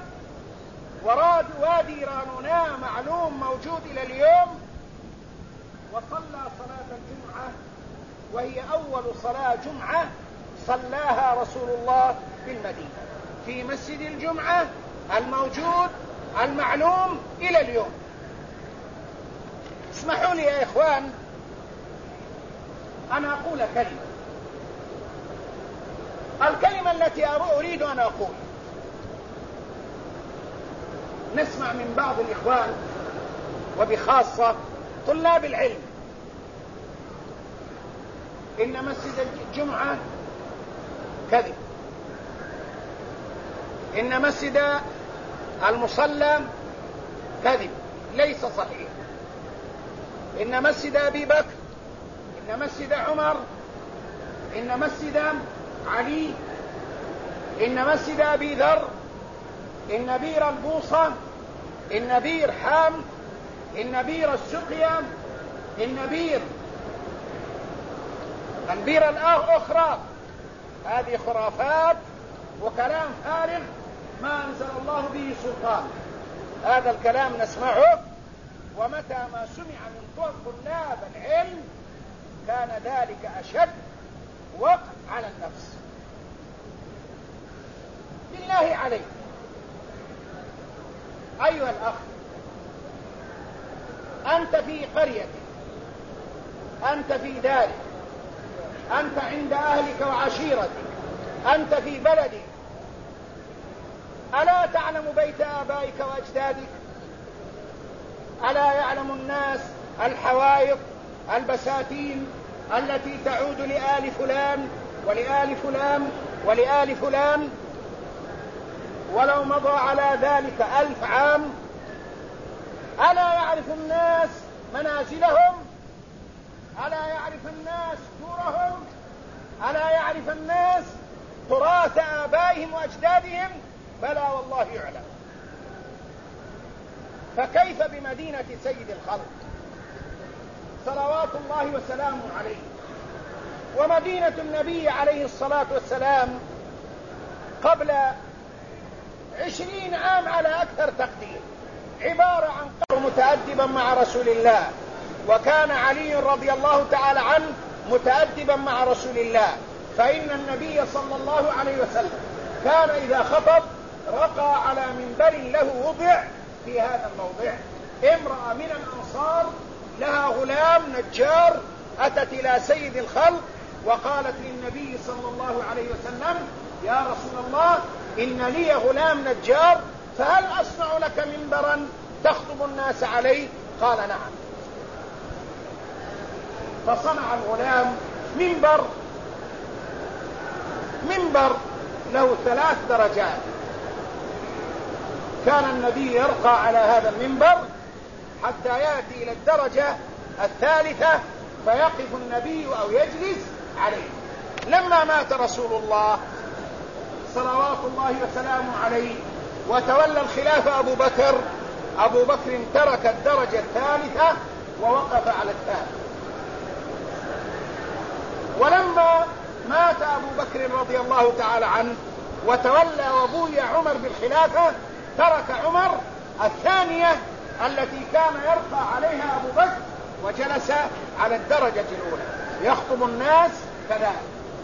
وادي رانونام معلوم موجود إلى اليوم، وصلى صلاة الجمعة وهي أول صلاة جمعة صلاها رسول الله في المدينة في مسجد الجمعة الموجود المعلوم إلى اليوم. اسمحوا لي يا إخوان أن أقول كلمة، الكلمة التي أريد أن أقول، نسمع من بعض الإخوان وبخاصة طلاب العلم إن مسجد الجمعة كذب، إن مسجد المصلى كذب، ليس صحيح، إن مسجد أبي بكر، إن مسجد عمر، إن مسجد علي، إن مسجد أبي ذر، إن بير البوصة، إن بير حام، إن بير السقيا، إن بير البير الأخرى، هذه خرافات وكلام فارغ ما أنزل الله به سلطان. هذا الكلام نسمعه، ومتى ما سمع من طلاب العلم كان ذلك أشد وقع على النفس. بالله عليك أيها الأخ، أنت في قريتك، أنت في دارك، أنت عند أهلك وعشيرتك، أنت في بلدك، ألا تعلم بيت آبائك وأجدادك؟ ألا يعلم الناس الحوائط، البساتين التي تعود لآل فلان ولآل فلان ولآل فلان ولو مضى على ذلك 1000 عام؟ ألا يعرف الناس منازلهم؟ ألا يعرف الناس دورهم؟ ألا يعرف الناس تراث آبائهم وأجدادهم؟ بلى والله يعلم. فكيف بمدينة سيد الخلق صلوات الله وسلامه عليه، ومدينة النبي عليه الصلاة والسلام قبل 20 عام على أكثر تقدير عبارة عن قبر متأدبا مع رسول الله، وكان علي رضي الله تعالى عنه متأدبا مع رسول الله، فإن النبي صلى الله عليه وسلم كان إذا خطب رقى على منبر له وضع في هذا الموضع. امرأة من الأنصار لها غلام نجار أتت إلى سيد الخلق وقالت للنبي صلى الله عليه وسلم: يا رسول الله، إن لي غلام نجار، فهل أصنع لك منبرا تخطب الناس عليه؟ قال: نعم. فصنع الغلام منبر له 3 درجات. كان النبي يرقى على هذا المنبر حتى يأتي إلى الدرجة 3 فيقف النبي أو يجلس عليه. لما مات رسول الله صلوات الله وسلامه عليه وتولى الخلافة أبو بكر ترك الدرجة 3 ووقف على 3. ولما مات أبو بكر رضي الله تعالى عنه وتولى وبوي عمر بالخلافة ترك عمر 2 التي كان يرقى عليها أبو بكر وجلس على الدرجة الأولى يخطب الناس كذلك.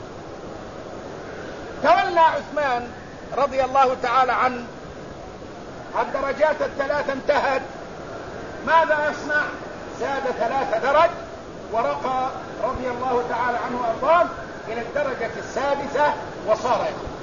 تولى عثمان رضي الله تعالى عنه الدرجات 3 انتهت. ماذا يصنع؟ زاد 3 درج ورقى رضي الله تعالى عنه وأرضاه إلى الدرجة 6 وصار يخطب.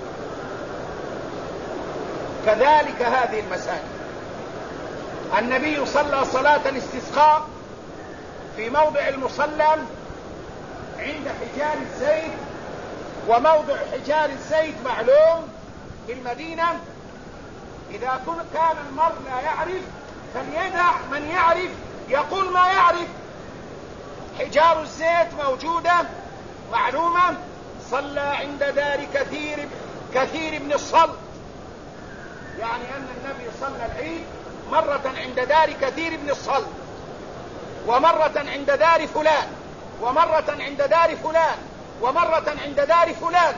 كذلك هذه المساجد. النبي صلى صلاة الاستسقاء في موضع المصلى عند حجار الزيت، وموضع حجار الزيت معلوم في المدينة. إذا كان المرء لا يعرف فليدع من يعرف يقول ما يعرف. حجار الزيت موجودة معلومة. صلى عند دار كثير بن الصلت، يعني أن النبي صلى العيد مرة عند دار كثير بن الصلت، ومرة عند دار فلان، ومرة عند دار فلان، ومرة عند دار فلان.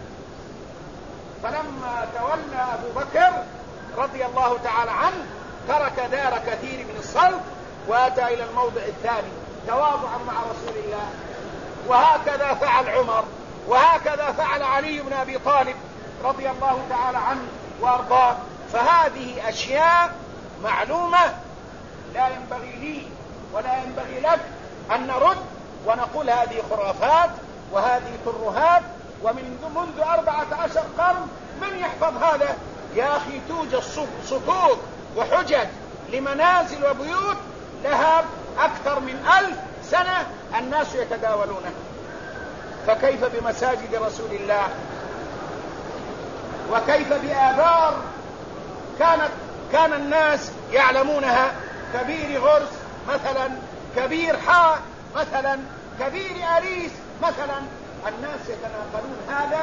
فلما تولى أبو بكر رضي الله تعالى عنه ترك دار كثير بن الصلت وأتى إلى الموضع 2 تواضعا مع رسول الله. وهكذا فعل عمر، وهكذا فعل علي بن أبي طالب رضي الله تعالى عنه وأرضاه. فهذه أشياء معلومة لا ينبغي لي ولا ينبغي لك أن نرد ونقول هذه خرافات وهذه ترهات. منذ 14 قرن من يحفظ هذا؟ يا أخي توجد صكوك وحجج لمنازل وبيوت لها أكثر من 1000 سنة الناس يتداولونها، فكيف بمساجد رسول الله؟ وكيف بآبار كان الناس يعلمونها؟ كبير غرس مثلا، كبير حاء مثلا، كبير أريس مثلا. الناس يتناقلون هذا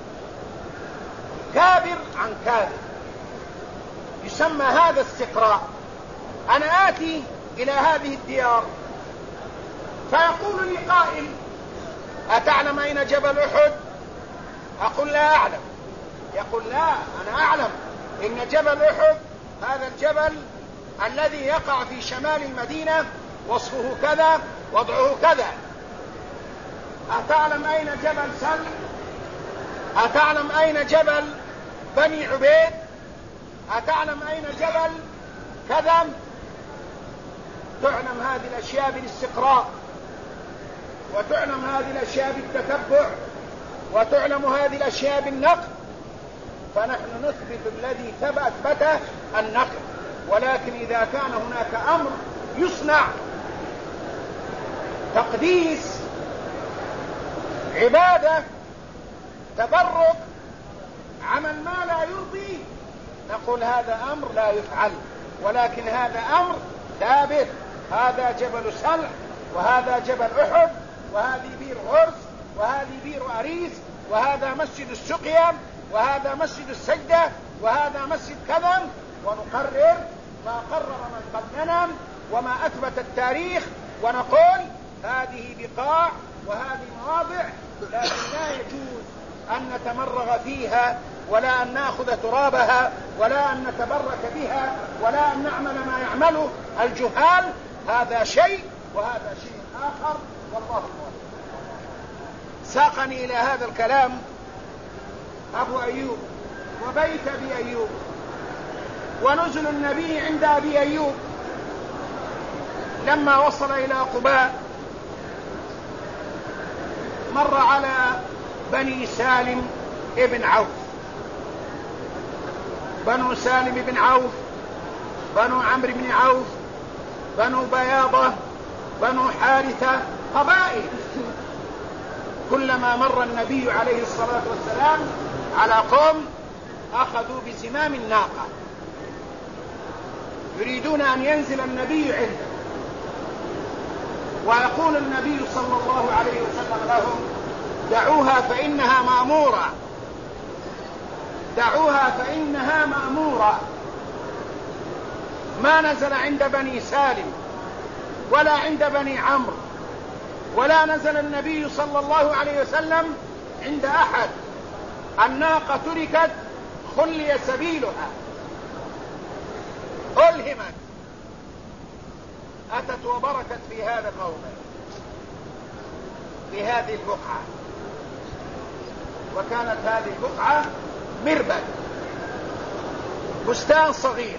كابر عن كابر، يسمى هذا استقراء. أنا آتي إلى هذه الديار فيقول لي قائل أتعلم أين جبل أحد؟ أقول لا أعلم. يقول لا أنا أعلم إن جبل أحد هذا الجبل الذي يقع في شمال المدينة وصفه كذا وضعه كذا. أتعلم أين جبل سل؟ أتعلم أين جبل بني عبيد؟ أتعلم أين جبل كذا؟ تعلم هذه الأشياء بالاستقراء، وتعلم هذه الأشياء بالتتبع، وتعلم هذه الأشياء بالنقل. فنحن نثبت الذي أثبته النقل. ولكن إذا كان هناك أمر يصنع تقديس، عبادة، تبرك، عمل ما لا يرضي، نقول هذا أمر لا يفعل. ولكن هذا أمر ثابت. هذا جبل سلع، وهذا جبل أحد، وهذه بير غرس، وهذه بير أريس، وهذا مسجد السقيا، وهذا مسجد السجدة، وهذا مسجد كذا. ونقرر ما قرر من قبلنا وما أثبت التاريخ، ونقول هذه بقاع وهذه مواضع، لكن لا يجوز أن نتمرغ فيها، ولا أن نأخذ ترابها، ولا أن نتبرك بها، ولا أن نعمل ما يعمله الجهال. هذا شيء وهذا شيء آخر، والله أعلم. ساقني إلى هذا الكلام أبو أيوب وبيت أبي أيوب ونزل النبي عند أبي أيوب. لما وصل إلى قباء مر على بني سالم ابن عوف. بنو سالم بن عوف، بنو عمرو بن عوف، بنو بياضة، بنو حارثة، قبائل. كلما مر النبي عليه الصلاة والسلام على قوم أخذوا بزمام الناقة يريدون أن ينزل النبي عنده، ويقول النبي صلى الله عليه وسلم لهم: دعوها فإنها مأمورة، دعوها فإنها مأمورة. ما نزل عند بني سالم ولا عند بني عمرو، ولا نزل النبي صلى الله عليه وسلم عند أحد. الناقة تركت خلي سبيلها، ألهمت، أتت وبركت في هذا الموضع، في هذه البقعة. وكانت هذه البقعة مربد، بستان صغير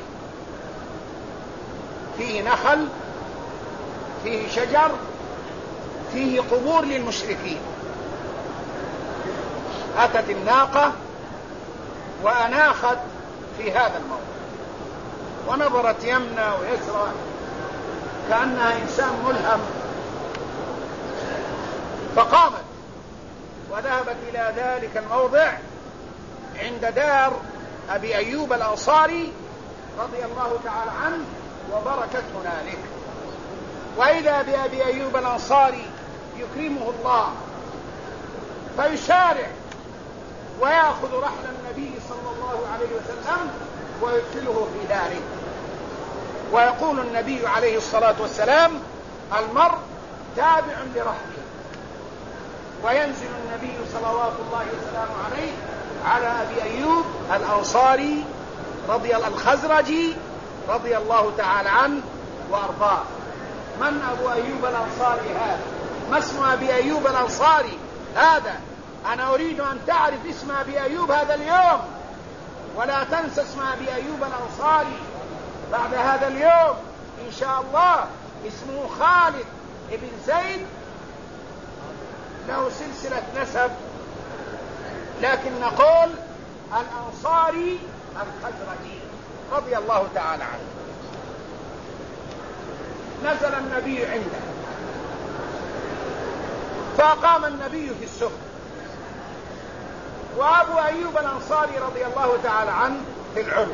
فيه نخل، فيه شجر، فيه قبور للمشركين. أتت الناقة وأناخت في هذا الموضع، ونظرت يمنى ويسرى كأنها إنسان ملهم، فقامت وذهبت إلى ذلك الموضع عند دار أبي أيوب الأنصاري رضي الله تعالى عنه، وبركت هنالك. وإذا بأبي أيوب الأنصاري يكرمه الله فيسارع ويأخذ رحل النبي صلى الله عليه وسلم ويدخله في داره. ويقول النبي عليه الصلاة والسلام: المرء تابع لرحله. وينزل النبي صلوات الله وسلامه عليه على أبي أيوب الأنصاري الخزرجي رضي الله تعالى عنه وأرضاه. من أبو أيوب الأنصاري هذا؟ ما اسم أبي أيوب الأنصاري هذا؟ أنا أريد أن تعرف اسم أبي أيوب هذا اليوم، ولا تنسى اسم أبي أيوب الأنصاري بعد هذا اليوم إن شاء الله. اسمه خالد بن زيد، له سلسلة نسب، لكن نقول الأنصاري الخزرجي رضي الله تعالى عنه. نزل النبي عنده، فقام النبي في السوق، وأبو أيوب الأنصاري رضي الله تعالى عنه في العلو.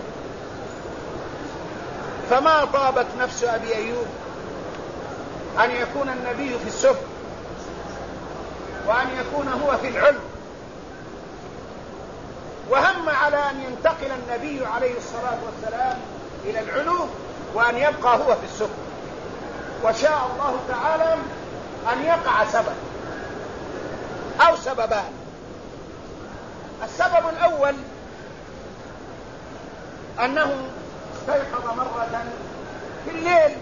فما طابت نفس أبي أيوب أن يكون النبي في السوق وأن يكون هو في العلو، وهم على أن ينتقل النبي عليه الصلاة والسلام إلى العلو وأن يبقى هو في السوق. وشاء الله تعالى أن يقع سبب أو سببان. السبب الأول أنه استيقظ مرة في الليل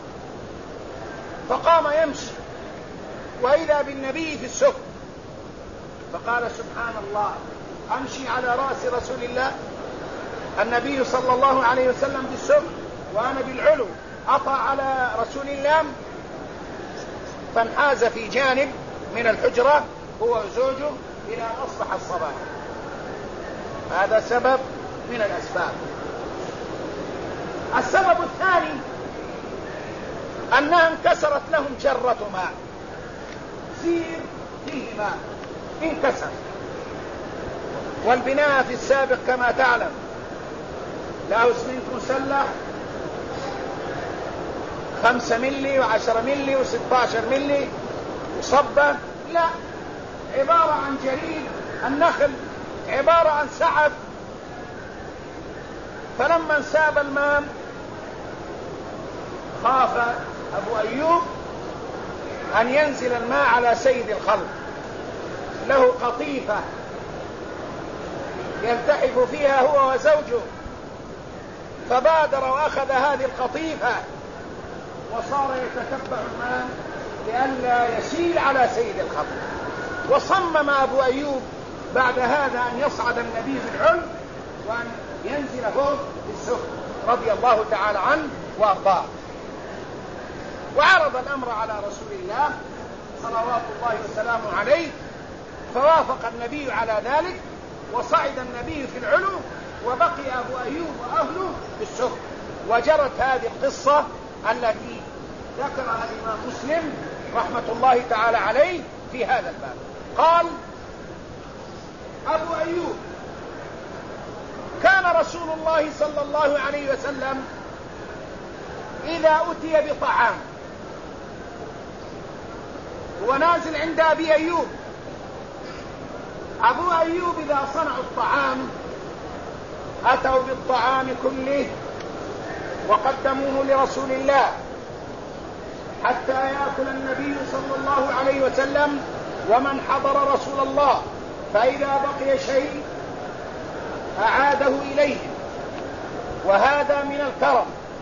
فقام يمشي، وإذا بالنبي في السوق، فقال: سبحان الله، أمشي على رأس رسول الله، النبي صلى الله عليه وسلم في السوق وأنا بالعلو، أطع على رسول الله. فانحاز في جانب من الحجرة هو وزوجه إلى أن أصبح الصباح. هذا سبب من الأسباب. السبب الثاني أنها انكسرت لهم جرة ماء، سير فيه ماء انكسر. والبناء في السابق كما تعلم لا اسمنت مسلح 5 ملي و10 ملي و16 ملي وصبة، لا، عبارة عن جريد النخل، عبارة عن سعف. فلما انساب الماء خاف أبو أيوب أن ينزل الماء على سيد الخلق، له قطيفة يلتحف فيها هو وزوجه، فبادر وأخذ هذه القطيفة وصار يتتبع الماء لئلا يسيل على سيد الخلق. وصمم أبو أيوب بعد هذا أن يصعد النبي في العلو وأن ينزل هو في السفل رضي الله تعالى عنه وأرضاه. وعرض الأمر على رسول الله صلوات الله وسلامه عليه، فوافق النبي على ذلك، وصعد النبي في العلو وبقي أبو أيوب وأهله في السفل. وجرت هذه القصة التي ذكرها الإمام مسلم رحمة الله تعالى عليه في هذا الباب. قال أبو أيوب: كان رسول الله صلى الله عليه وسلم إذا أتي بطعام، هو نازل عند أبي أيوب. أبو أيوب إذا صنعوا الطعام أتوا بالطعام كله وقدموه لرسول الله حتى يأكل النبي صلى الله عليه وسلم ومن حضر رسول الله، فإذا بقي شيء أعاده إليهم، وهذا من الكرم.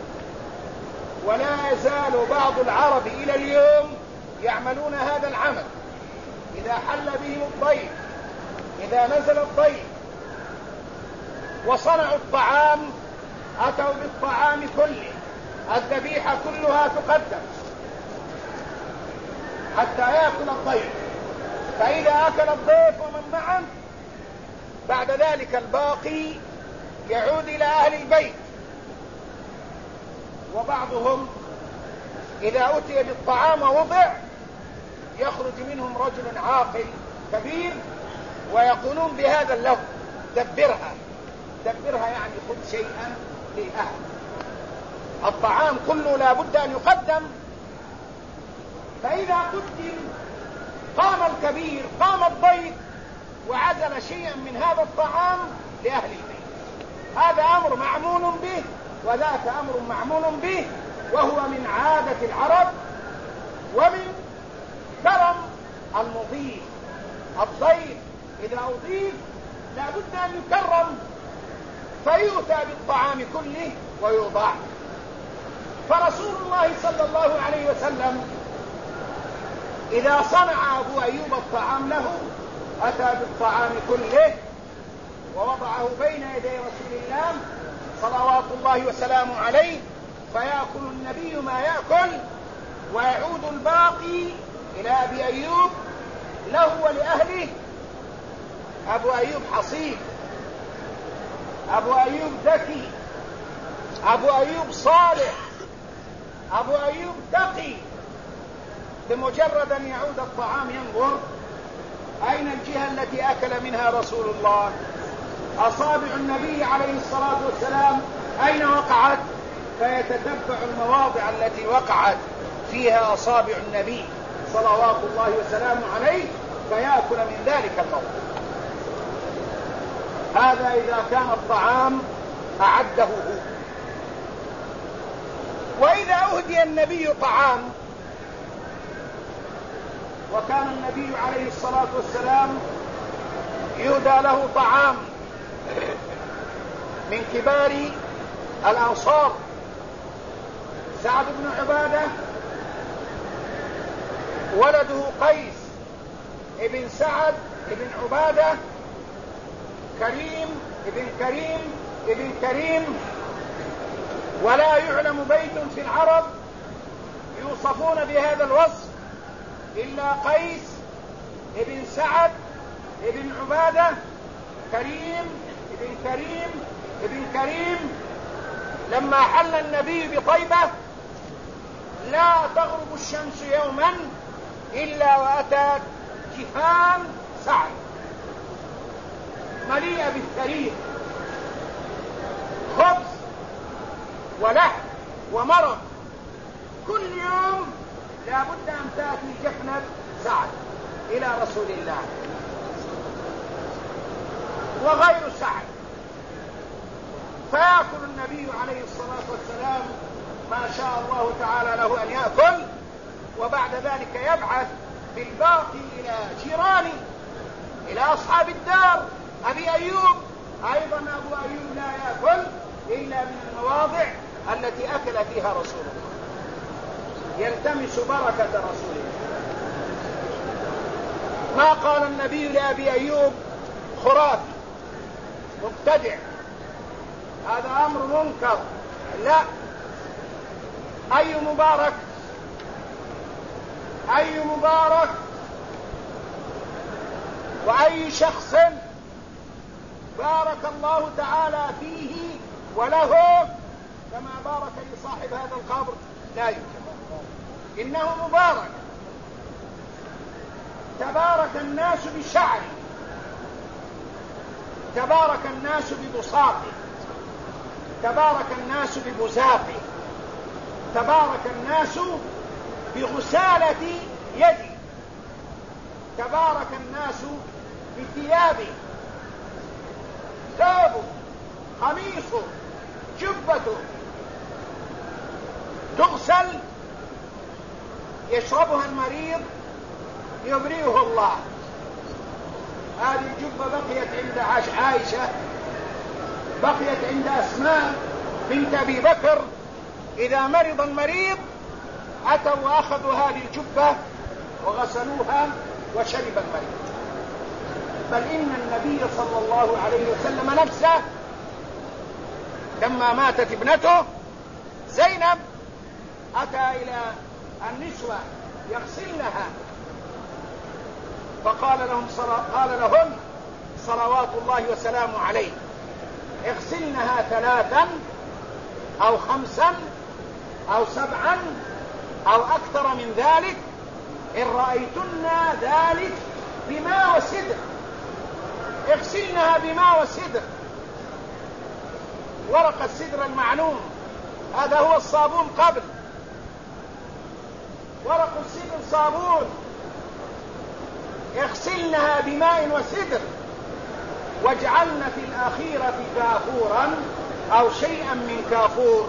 ولا يزال بعض العرب إلى اليوم يعملون هذا العمل. إذا حل بهم الضيف، إذا نزل الضيف وصنعوا الطعام أتوا بالطعام كله، الذبيحة كلها تقدم حتى يأكل الضيف، فإذا أكل الضيف ومن معه بعد ذلك الباقي يعود إلى أهل البيت. وبعضهم إذا أتي بالطعام ووضع يخرج منهم رجل عاقل كبير ويقولون بهذا اللفظ: دبرها. دبرها يعني خذ شيئا لأهل. الطعام كله لا بد أن يقدم، فإذا قدم قام الكبير، قام الضيف وعزل شيئا من هذا الطعام لأهل البيت. هذا أمر معمول به وذاك أمر معمول به، وهو من عادة العرب ومن كرم المضيف. الضيف إذا أضيف لا بد أن يكرم، فيؤتى بالطعام كله ويوضع. فرسول الله صلى الله عليه وسلم إذا صنع أبو أيوب الطعام له أتى بالطعام كله ووضعه بين يدي رسول الله صلوات الله وسلامه عليه، فيأكل النبي ما يأكل ويعود الباقي إلى أبي أيوب له ولأهله. أبو أيوب حصيف، أبو أيوب ذكي، أبو أيوب صالح، أبو أيوب تقي. بمجرد أن يعود الطعام ينظر أين الجهة التي أكل منها رسول الله، أصابع النبي عليه الصلاة والسلام أين وقعت، فيتتبع المواضع التي وقعت فيها أصابع النبي صلوات الله وسلامه عليه فيأكل من ذلك الموضع. هذا إذا كان الطعام أعده هو. وإذا أهدي النبي طعام، وكان النبي عليه الصلاة والسلام يهدى له طعام من كبار الأنصار: سعد بن عبادة، ولده قيس ابن سعد ابن عبادة، كريم ابن كريم ابن كريم. ولا يعلم بيت في العرب يوصفون بهذا الوصف إلا قيس ابن سعد ابن عبادة، كريم ابن كريم ابن كريم. لما حل النبي بطيبة لا تغرب الشمس يوما إلا وأتت جفان سعد مليئة بالثريد، خبز ولحم ومرق، كل يوم لا بد أن تأتي جفنة سعد إلى رسول الله وغير سعد، فيأكل النبي عليه الصلاة والسلام ما شاء الله تعالى له أن يأكل، وبعد ذلك يبعث بالباقي إلى جيرانه، إلى أصحاب الدار. أبي أيوب أيضا أبو أيوب لا يأكل إلا من المواضع التي أكل فيها رسول الله، يلتمس بركة رسول الله. ما قال النبي لأبي أيوب خرافي مبتدع، هذا أمر منكر، لا. أي مبارك، أي مبارك وأي شخص بارك الله تعالى فيه وله كما بارك لصاحب هذا القبر لا يمكن. إنه مبارك تبارك الناس بشعره، تبارك الناس ببساطه، تبارك الناس ببزاقه، تبارك الناس بغسالة يدي، تبارك الناس بثيابه، ثوبه، قميصه، جبته تغسل يشربها المريض يبرئه الله. هذه الجبة بقيت عند عائشة، بقيت عند أسماء بنت أبي بكر، إذا مرض المريض أتوا وأخذوا هذه الجبة وغسلوها وشرب المريض. بل إن النبي صلى الله عليه وسلم نفسه لما ماتت ابنته زينب أتى إلى النسوة يغسلنها فقال لهن صلوات الله وسلامه عليه: اغسلنها 3 أو 5 أو 7 أو أكثر من ذلك إن رأيتن ذلك بماء وسدر. اغسلنها بماء وسدر، ورق السدر المعلوم هذا هو الصابون، قبل ورق السدر صابون. اغسلنها بماء وسدر واجعلن في الأخيرة كافورا أو شيئا من كافور،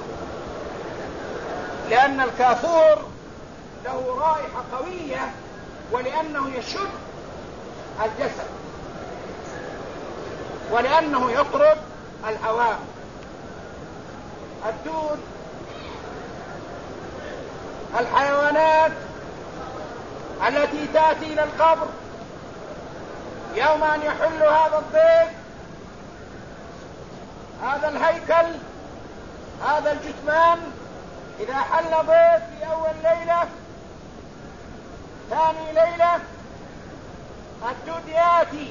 لأن الكافور له رائحة قوية ولأنه يشد الجسد ولأنه يطرد الهواء. الدود، الحيوانات التي تأتي إلى القبر يوم أن يحل هذا الضيف، هذا الهيكل، هذا الجثمان، إذا حل ضيف في أول ليلة ثاني ليلة الدود يأتي.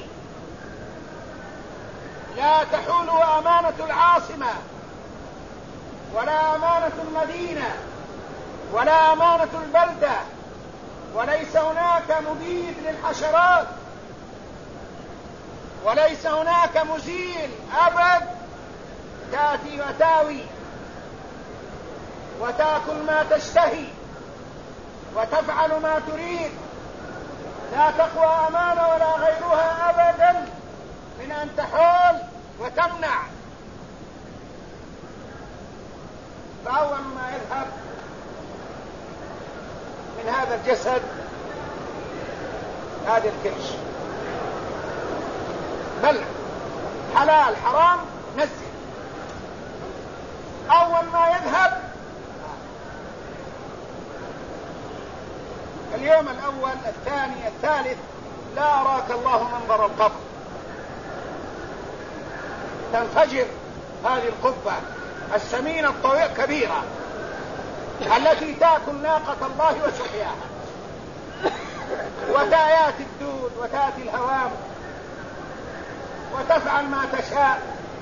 لا تحول أمانة العاصمة ولا أمانة المدينة ولا أمانة البلدة، وليس هناك مبيد للحشرات وليس هناك مزيل أبد. تأتي وتاوي وتأكل ما تشتهي وتفعل ما تريد، لا تقوى أمانة ولا غيرها أبدا من أن تحول وتمنع. فأول ما يذهب من هذا الجسد هذا الكرش، بل حلال حرام نسي. أول ما يذهب اليوم الأول الثاني الثالث لا أراك الله منظر القبر، تنفجر هذه القبة السمينة الطويلة كبيرة التي تأكل ناقة الله وسقياها، وتأتي الدود وتأتي الهوام وتفعل ما تشاء.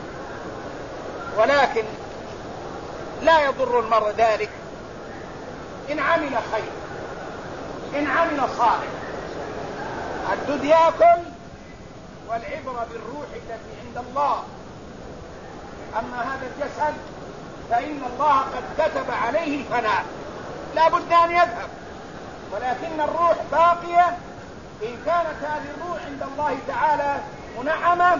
ولكن لا يضر المرء ذلك إن عمل خير، إن عمل صالح. الدود يأكل، والعبرة بالروح التي عند الله. أما هذا الجسد فإن الله قد كتب عليه الفناء، لا بد أن يذهب، ولكن الروح باقية. إن كانت هذه الروح عند الله تعالى منعمة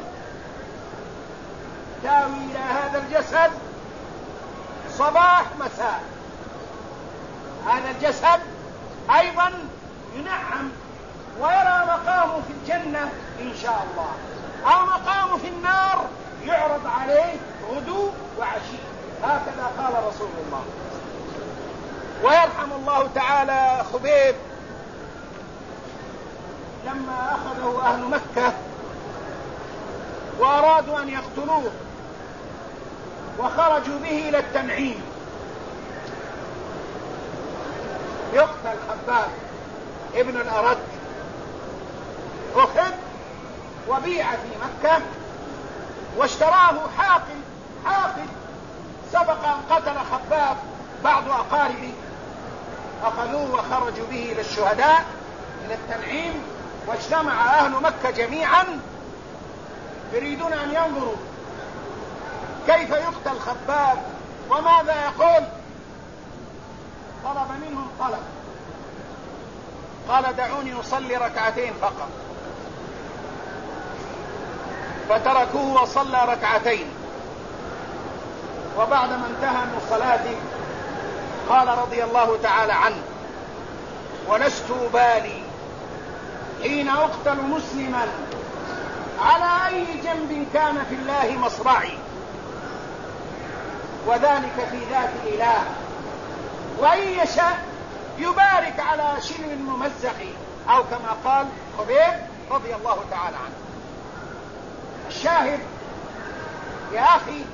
تاوي إلى هذا الجسد صباح مساء. هذا الجسد أيضا ينعم ويرى مقامه في الجنة إن شاء الله، أو مقامه في النار يعرض عليه غدو وعشي. هكذا قال رسول الله. ويرحم الله تعالى خبيب لما أخذه أهل مكة وأرادوا أن يقتلوه وخرجوا به إلى التنعيم. يقتل خباب ابن الأرد، أخذ وبيع في مكة، واشتراه حاقد سبق أن قتل خباب بعض أقاربه، أخذوه وخرجوا به إلى الشهداء إلى التنعيم. واجتمع أهل مكة جميعا يريدون أن ينظروا كيف يقتل خباب وماذا يقول. طلب منهم طلب، قال دعوني أصلي ركعتين فقط، فتركوه وصلى ركعتين. وبعدما انتهى من صلاته قال رضي الله تعالى عنه: ولست أبالي حين أقتل مسلما على أي جنب كان في الله مصرعي، وذلك في ذات الإله، وإن يشاء يبارك على شنو ممزق، أو كما قال خبيب رضي الله تعالى عنه. الشاهد يا أخي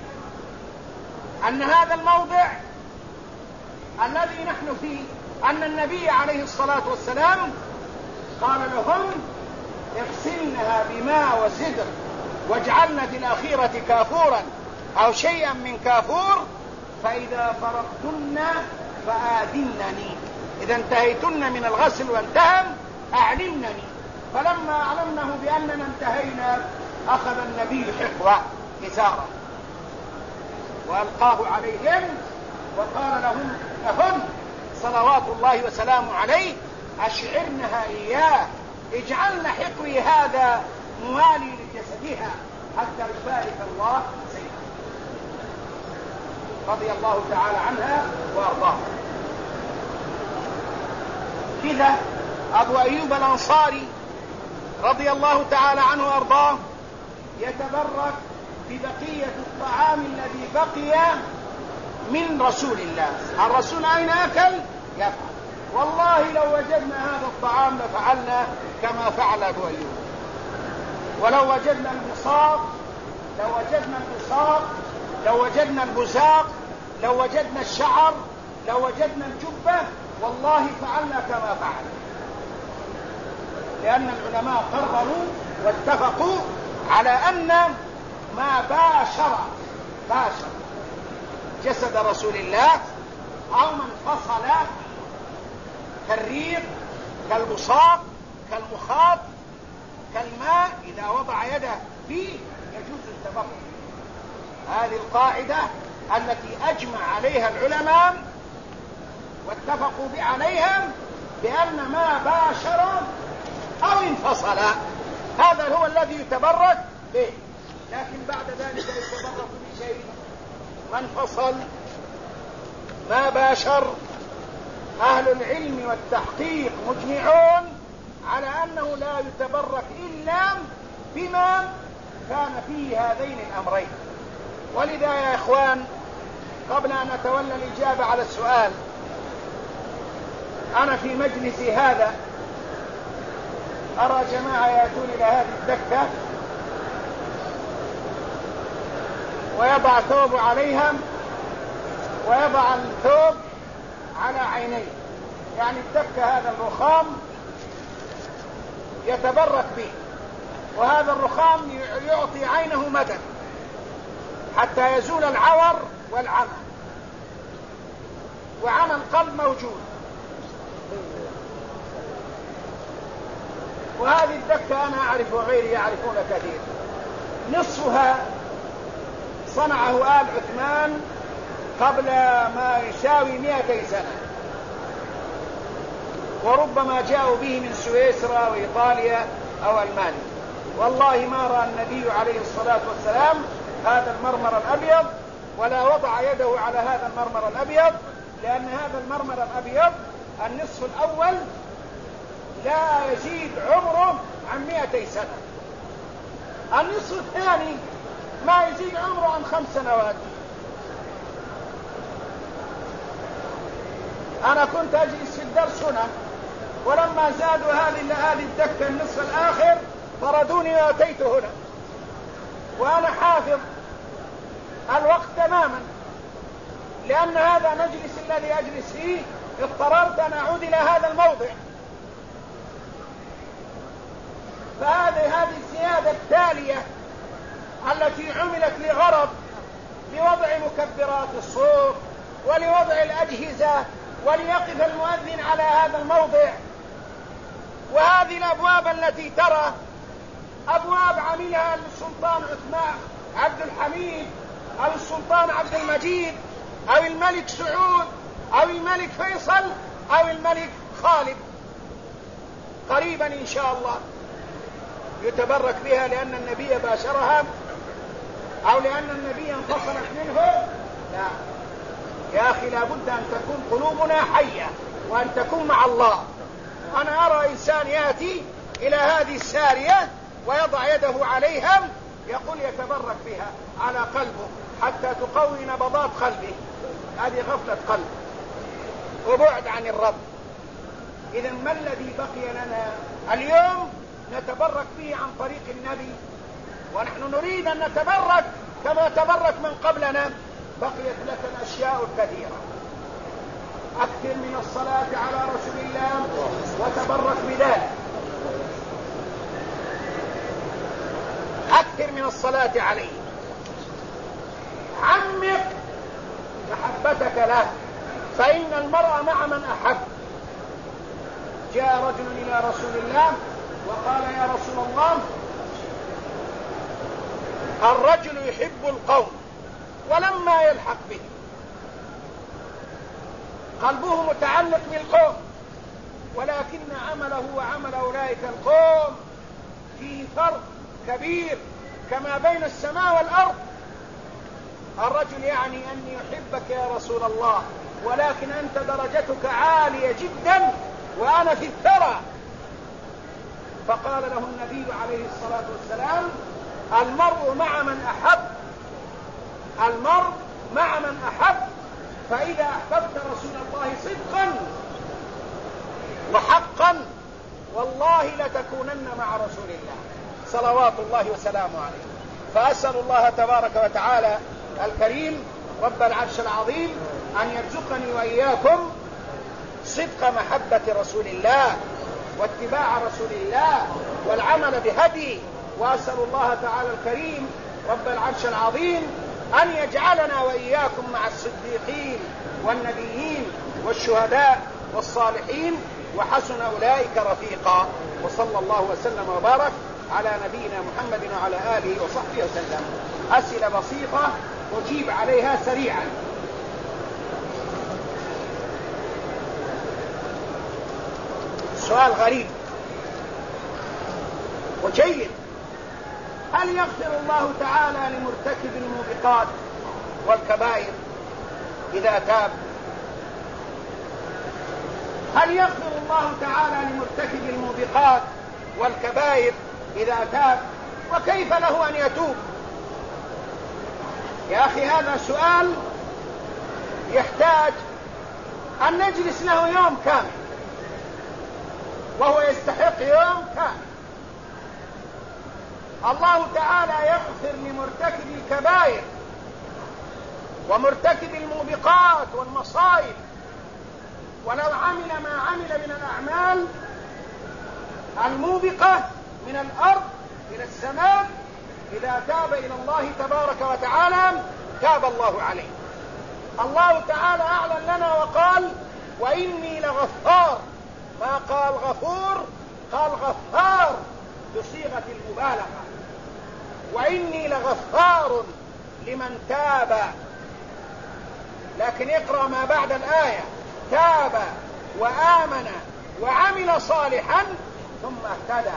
أن هذا الموضع الذي نحن فيه، أن النبي عليه الصلاة والسلام قال لهم: اغسلنها بماء وسدر واجعلنا في الأخيرة كافورا أو شيئا من كافور، فإذا فرغتن فآذنني، إذا انتهيتن من الغسل وانتهى أعلمنني. فلما أعلمنه بأننا انتهينا أخذ النبي حقوة إزارا وألقاه عليهم وقال لهم: أهن صلوات الله وسلامه عليه أشعرنها إياه، اجعلن حقوي هذا موالي لجسدها حتى يبارك الله سيدها. رضي الله تعالى عنها وأرضاها. كذا أبو أيوب الأنصاري رضي الله تعالى عنه وأرضاه يتبرك ببقية الطعام الذي بقي من رسول الله. الرسول أين أكل؟ يفعل. والله لو وجدنا هذا الطعام لفعلنا كما فعل أبو أيوب. ولو وجدنا البصاق، لو وجدنا البزاق، لو وجدنا الشعر، لو وجدنا الجبة، والله فعلنا كما فعل. لأن العلماء قرروا واتفقوا على أن ما باشر جسد رسول الله أو من فصل كالريق كالبصاق كالمخاط كالماء إذا وضع يده فيه يجوز التبرك. هذه القاعدة التي أجمع عليها العلماء واتفقوا عليها، بأن ما باشر أو انفصل هذا هو الذي يتبرك به. لكن بعد ذلك يتبرك بشيء ما انفصل ما باشر. أهل العلم والتحقيق مجمعون على أنه لا يتبرك إلا بما كان فيه هذين الأمرين. ولذا يا إخوان، قبل أن أتولى الإجابة على السؤال، أنا في مجلسي هذا أرى جماعة يأتون إلى هذه الدكة ويضع ثوب عليها ويضع الثوب على عينيه، يعني الدكة هذا الرخام يتبرك به، وهذا الرخام يعطي عينه مدد حتى يزول العور والعمى، وعمى القلب موجود. وهذه الدكة أنا أعرف وغيري يعرفون كثير، نصفها صنعه آل عثمان قبل ما يساوي 200 سنة، وربما جاءوا به من سويسرا وإيطاليا أو ألمانيا. والله ما رأى النبي عليه الصلاة والسلام هذا المرمر الأبيض ولا وضع يده على هذا المرمر الأبيض، لأن هذا المرمر الأبيض النصف الأول لا يزيد عمره عن 200 سنة، النصف الثاني ما يزيد عمره عن 5 سنوات. أنا كنت أجلس في الدرس هنا، ولما زادوا هذه الدكة النصف الآخر طردوني وأتيت هنا، وأنا حافظ الوقت تماما، لأن هذا مجلس الذي أجلس فيه اضطررت أن أعود إلى هذا الموضع. فهذه الزيادة التالية التي عملت لغرض لوضع مكبرات الصوت ولوضع الأجهزة وليقف المؤذن على هذا الموضع، وهذه الأبواب التي ترى أبواب عملها السلطان عثمان عبد الحميد أو السلطان عبد المجيد أو الملك سعود أو الملك فيصل أو الملك خالد، قريبا إن شاء الله يتبرك بها لأن النبي باشرها أو لأن النبي انفصلت منه. لا يا أخي، لابد أن تكون قلوبنا حية وأن تكون مع الله. أنا أرى إنسان يأتي إلى هذه السارية ويضع يده عليها يقول يتبرك بها على قلبه حتى تقوي نبضات قلبه. هذه غفلة قلب وبعد عن الرب. إذا ما الذي بقي لنا اليوم نتبرك به عن طريق النبي؟ ونحن نريد أن نتبرك كما تبرك من قبلنا. بقيت لك الأشياء الكثيرة. أكثر من الصلاة على رسول الله وتبرك بذلك. أكثر من الصلاة عليه. عمق محبتك له، فإن المرء مع من أحب. جاء رجل إلى رسول الله وقال يا رسول الله الرجل يحب القوم ولما يلحق به قلبه متعلق بالقوم، ولكن عمله وعمل أولئك القوم فيه فرق كبير كما بين السماء والأرض. الرجل يعني أني أحبك يا رسول الله، ولكن أنت درجتك عالية جدا وأنا في الثرى. فقال له النبي عليه الصلاة والسلام المرء مع من أحب. المرء مع من أحب. فإذا أحببت رسول الله صدقا وحقا والله لتكونن مع رسول الله صلوات الله وسلامه عليه. فأسأل الله تبارك وتعالى الكريم رب العرش العظيم أن يرزقني وإياكم صدق محبة رسول الله واتباع رسول الله والعمل بهدي. وأسأل الله تعالى الكريم رب العرش العظيم أن يجعلنا وإياكم مع الصديقين والنبيين والشهداء والصالحين وحسن أولئك رفيقا. وصلى الله وسلم وبارك على نبينا محمد وعلى آله وصحبه وسلم. أسئلة بسيطة أجيب عليها سريعا. سؤال غريب وجيد: هل يغفر الله تعالى لمرتكب الموبقات والكبائر إذا تاب؟ هل يغفر الله تعالى لمرتكب الموبقات والكبائر إذا تاب؟ وكيف له أن يتوب؟ يا أخي هذا سؤال يحتاج أن نجلس له يوم كامل، وهو يستحق يوم كامل. الله تعالى يغفر لمرتكب الكبائر ومرتكب الموبقات والمصائب، ولو عمل ما عمل من الأعمال الموبقة من الأرض إلى السماء، إذا تاب إلى الله تبارك وتعالى تاب الله عليه. الله تعالى أعلن لنا وقال: وإني لغفار. ما قال غفور، قال غفار بصيغة المبالغة. وإني لغفار لمن تاب. لكن اقرأ ما بعد الآية: تاب وآمن وعمل صالحا ثم اهتدى.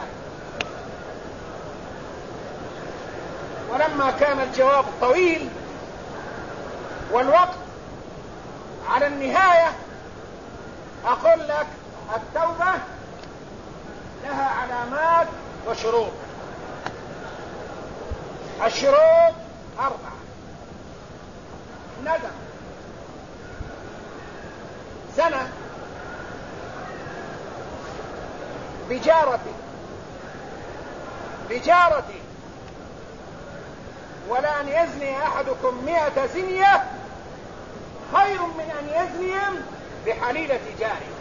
ولما كان الجواب طويل والوقت على النهاية، أقول لك التوبة لها علامات وشروط. الشروط 4: ندم، زنا، بجارتي، ولا أن يزني أحدكم 100 زنية خير من أن يزني بحليلة جاره.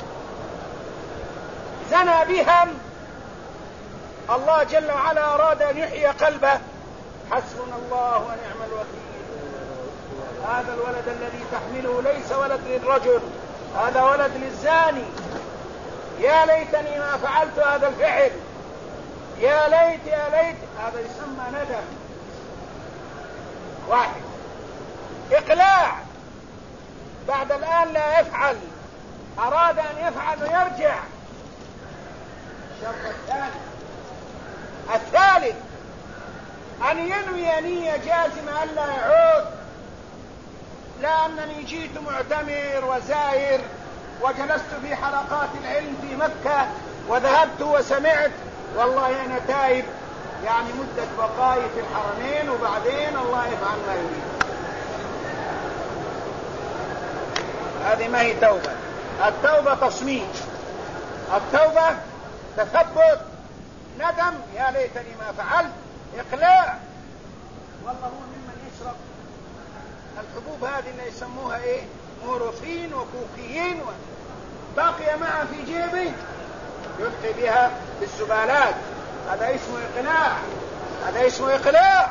زنى بها، الله جل وعلا أراد أن يحيي قلبه. حسبنا الله ونعم الوكيل. هذا الولد الذي تحمله ليس ولد للرجل، هذا ولد للزاني. يا ليتني ما فعلت هذا الفعل، يا ليت يا ليت، هذا يسمى ندم. واحد. إقلاع، بعد الآن لا يفعل، أراد أن يفعل ويرجع. الشرط الثاني. الثالث أن ينوي نية جازمة ألا يعود، لا أنني جئت معتمر وزائر وجلست في حلقات العلم في مكة وذهبت وسمعت، والله أنا تائب، يعني مدة بقائي في الحرمين وبعدين الله يفعل ما يريد. هذه ما هي توبة. التوبة تصميم، التوبة تثبت، ندم يا ليتني ما فعلت، إقلاع. والله هو ممن يشرب الحبوب هذه اللي يسموها ايه، مورفين وكوكيين، بقي معه في جيبه يلقي بها في الزبالات، هذا اسمه إقلاع، هذا اسمه إقلاع.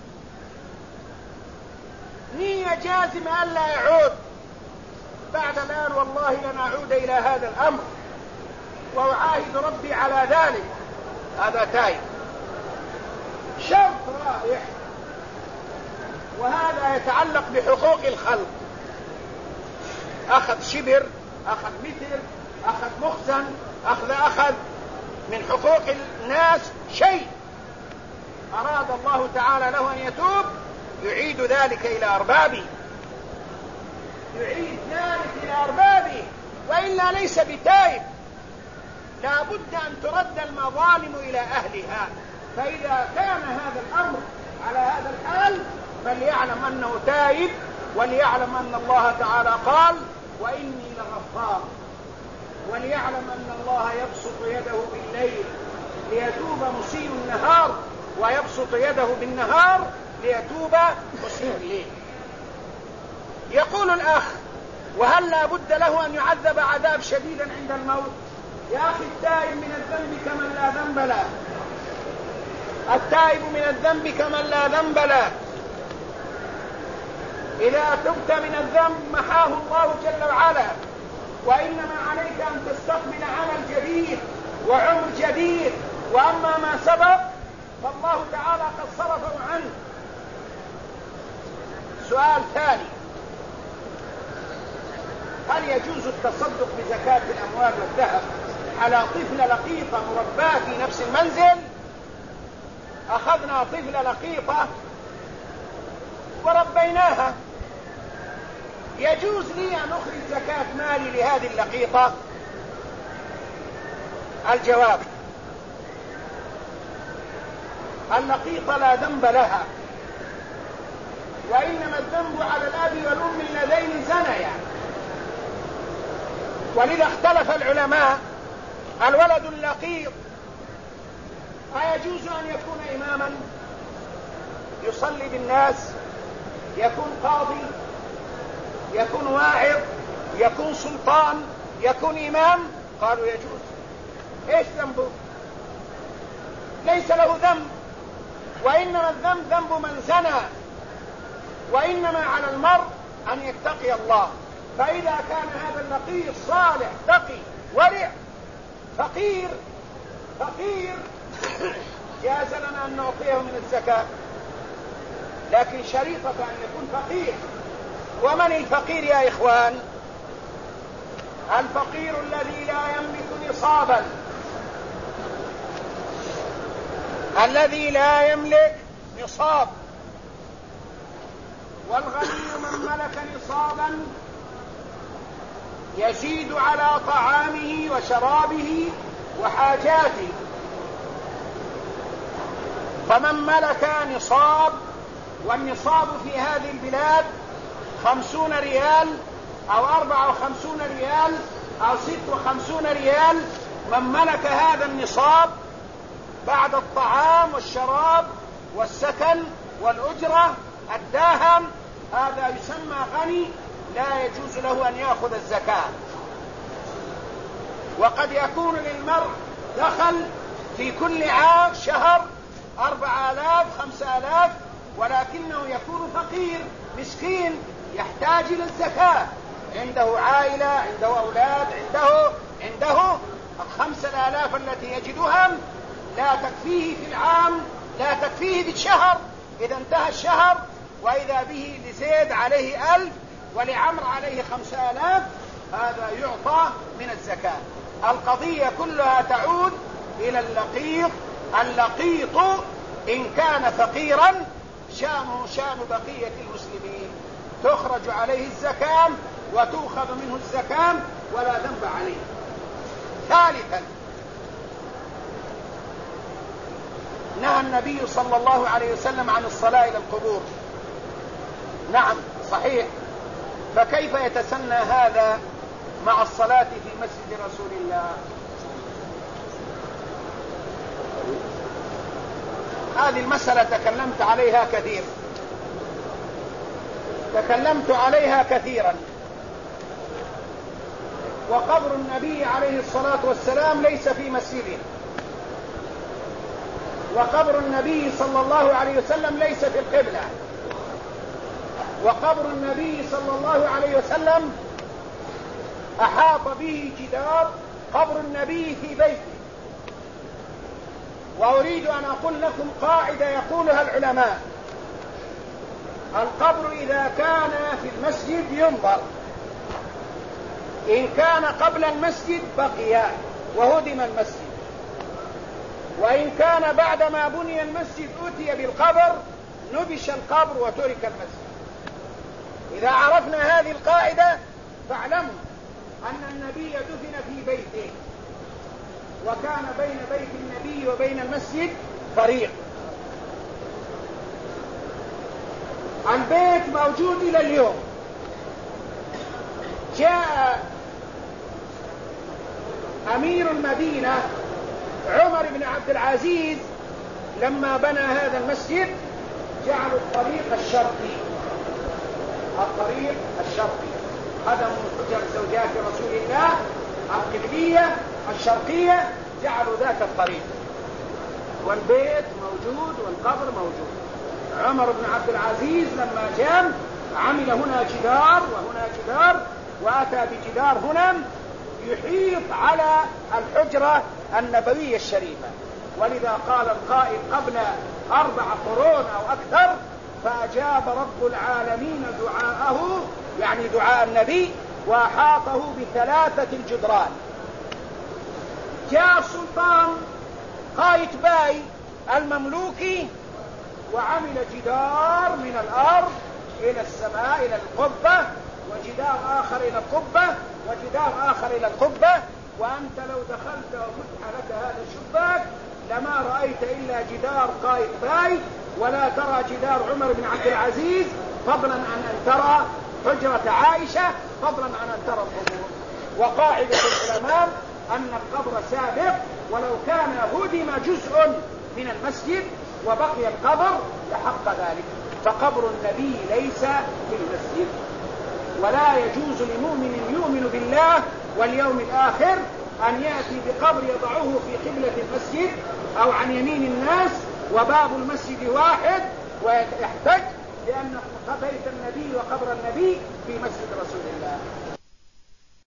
نية جازمة ألا يعود، بعد الآن والله لن أعود إلى هذا الأمر وأعاهد ربي على ذلك، هذا تائب. شرط رابع، وهذا يتعلق بحقوق الخلق، أخذ شبر، أخذ متر، أخذ مخزن، أخذ من حقوق الناس شيء، أراد الله تعالى له أن يتوب، يعيد ذلك إلى أربابه، يعيد ذلك إلى أربابه، وإلا ليس بتائب. لا بد أن ترد المظالم إلى أهلها. فإذا كان هذا الأمر على هذا الحال فليعلم أنه تائب، وليعلم أن الله تعالى قال وإني لغفار، وليعلم أن الله يبسط يده بالليل ليتوب مسيء النهار، ويبسط يده بالنهار ليتوب مسيء الليل. يقول الأخ وهل لا بد له أن يعذب عذاب شديدا عند الموت؟ يا أخي التائب من الذنب كمن لا ذنب له، التائب من الذنب كمن لا ذنب له. إذا تبت من الذنب محاه الله جل وعلا، وإنما عليك أن تستقبل عمل جديد وعمر جديد، وأما ما سبق فالله تعالى قد صرفه عنه. سؤال ثاني، هل يجوز التصدق بزكاة الأموال والذهب على طفلة لقيطة مرباة في نفس المنزل؟ أخذنا طفلة لقيطة وربيناها، يجوز لي أن أخرج زكاة مالي لهذه اللقيطة؟ الجواب: اللقيطة لا ذنب لها، وإنما الذنب على الأب والأم اللذين زنيا. ولذا اختلف العلماء: الولد اللقيط أيجوز أن يكون إماما يصلي بالناس، يكون قاضي، يكون واعظ، يكون سلطان، يكون إمام؟ قالوا يجوز. إيش ذنبه؟ ليس له ذنب، وإنما الذنب ذنب من زنى، وإنما على المرء أن يتقي الله. فإذا كان هذا اللقيط صالح تقي ورع فقير جاز لنا أن نعطيه من الزكاة، لكن شريطة أن يكون فقير. ومن الفقير يا إخوان؟ الفقير الذي لا يملك نصابا، الذي لا يملك نصاب. والغني من ملك نصابا يزيد على طعامه وشرابه وحاجاته. فمن ملك نصاب، والنصاب في هذه البلاد 50 ريال أو 54 ريال أو 56 ريال، من ملك هذا النصاب بعد الطعام والشراب والسكن والأجرة الداهم، هذا يسمى غني، لا يجوز له أن يأخذ الزكاة. وقد يكون للمرء دخل في كل عام شهر 4000 5000، ولكنه يكون فقير مسكين يحتاج إلى الزكاة، عنده عائلة، عنده أولاد، عنده، ال5,000 التي يجدها لا تكفيه في العام، لا تكفيه بالشهر إذا انتهى الشهر، وإذا به لزيد عليه 1000 ولعمر عليه 5,000، هذا يعطى من الزكاة. القضية كلها تعود إلى اللقيط. اللقيط إن كان فقيرا شانه شان بقية المسلمين، تخرج عليه الزكاة وتؤخذ منه الزكاة ولا ذنب عليه. ثالثا، نهى النبي صلى الله عليه وسلم عن الصلاة إلى القبور. نعم صحيح، فكيف يتسنى هذا مع الصلاة في مسجد رسول الله؟ هذه المسألة تكلمت عليها كثيرا. وقبر النبي عليه الصلاة والسلام ليس في مسجده، وقبر النبي صلى الله عليه وسلم ليس في القبلة، وقبر النبي صلى الله عليه وسلم أحاط به جدار قبر النبي في بيته. وأريد أن أقول لكم قاعدة يقولها العلماء: القبر إذا كان في المسجد ينظر، إن كان قبل المسجد بقي وهدم المسجد، وإن كان بعدما بني المسجد أتي بالقبر نبش القبر وترك المسجد. إذا عرفنا هذه القاعدة فاعلموا أن النبي دفن في بيته، وكان بين بيت النبي وبين المسجد طريق. البيت موجود إلى اليوم. جاء أمير المدينة عمر بن عبد العزيز لما بنى هذا المسجد جعلوا الطريق الشرقي، خدموا حجر زوجات رسول الله القبلية الشرقية، جعلوا ذاك الطريق، والبيت موجود والقبر موجود. عمر بن عبد العزيز لما جاء عمل هنا جدار وهنا جدار، وأتى بجدار هنا يحيط على الحجرة النبوية الشريفة. ولذا قال القائل قبل 4 قرون أو أكثر: فأجاب رب العالمين دعاءه، يعني دعاء النبي، وأحاطه ب3 الجدران. جاء السلطان قايتباي المملوكي وعمل جدار من الأرض إلى السماء إلى القبة، وجدار آخر إلى القبة، وجدار آخر إلى القبة. وأنت لو دخلت وفتح لك هذا الشباك لما رأيت إلا جدار قايتباي، ولا ترى جدار عمر بن عبد العزيز، فضلا عن أن ترى حجرة عائشة، فضلا عن أن ترى القبور. وقاعدة العلماء أن القبر سابق، ولو كان هدم جزء من المسجد وبقي القبر لحق ذلك. فقبر النبي ليس في المسجد، ولا يجوز لمؤمن يؤمن بالله واليوم الآخر أن يأتي بقبر يضعه في قبلة المسجد أو عن يمين الناس وباب المسجد واحد ويحتج لأن بيت النبي وقبر النبي في مسجد رسول الله.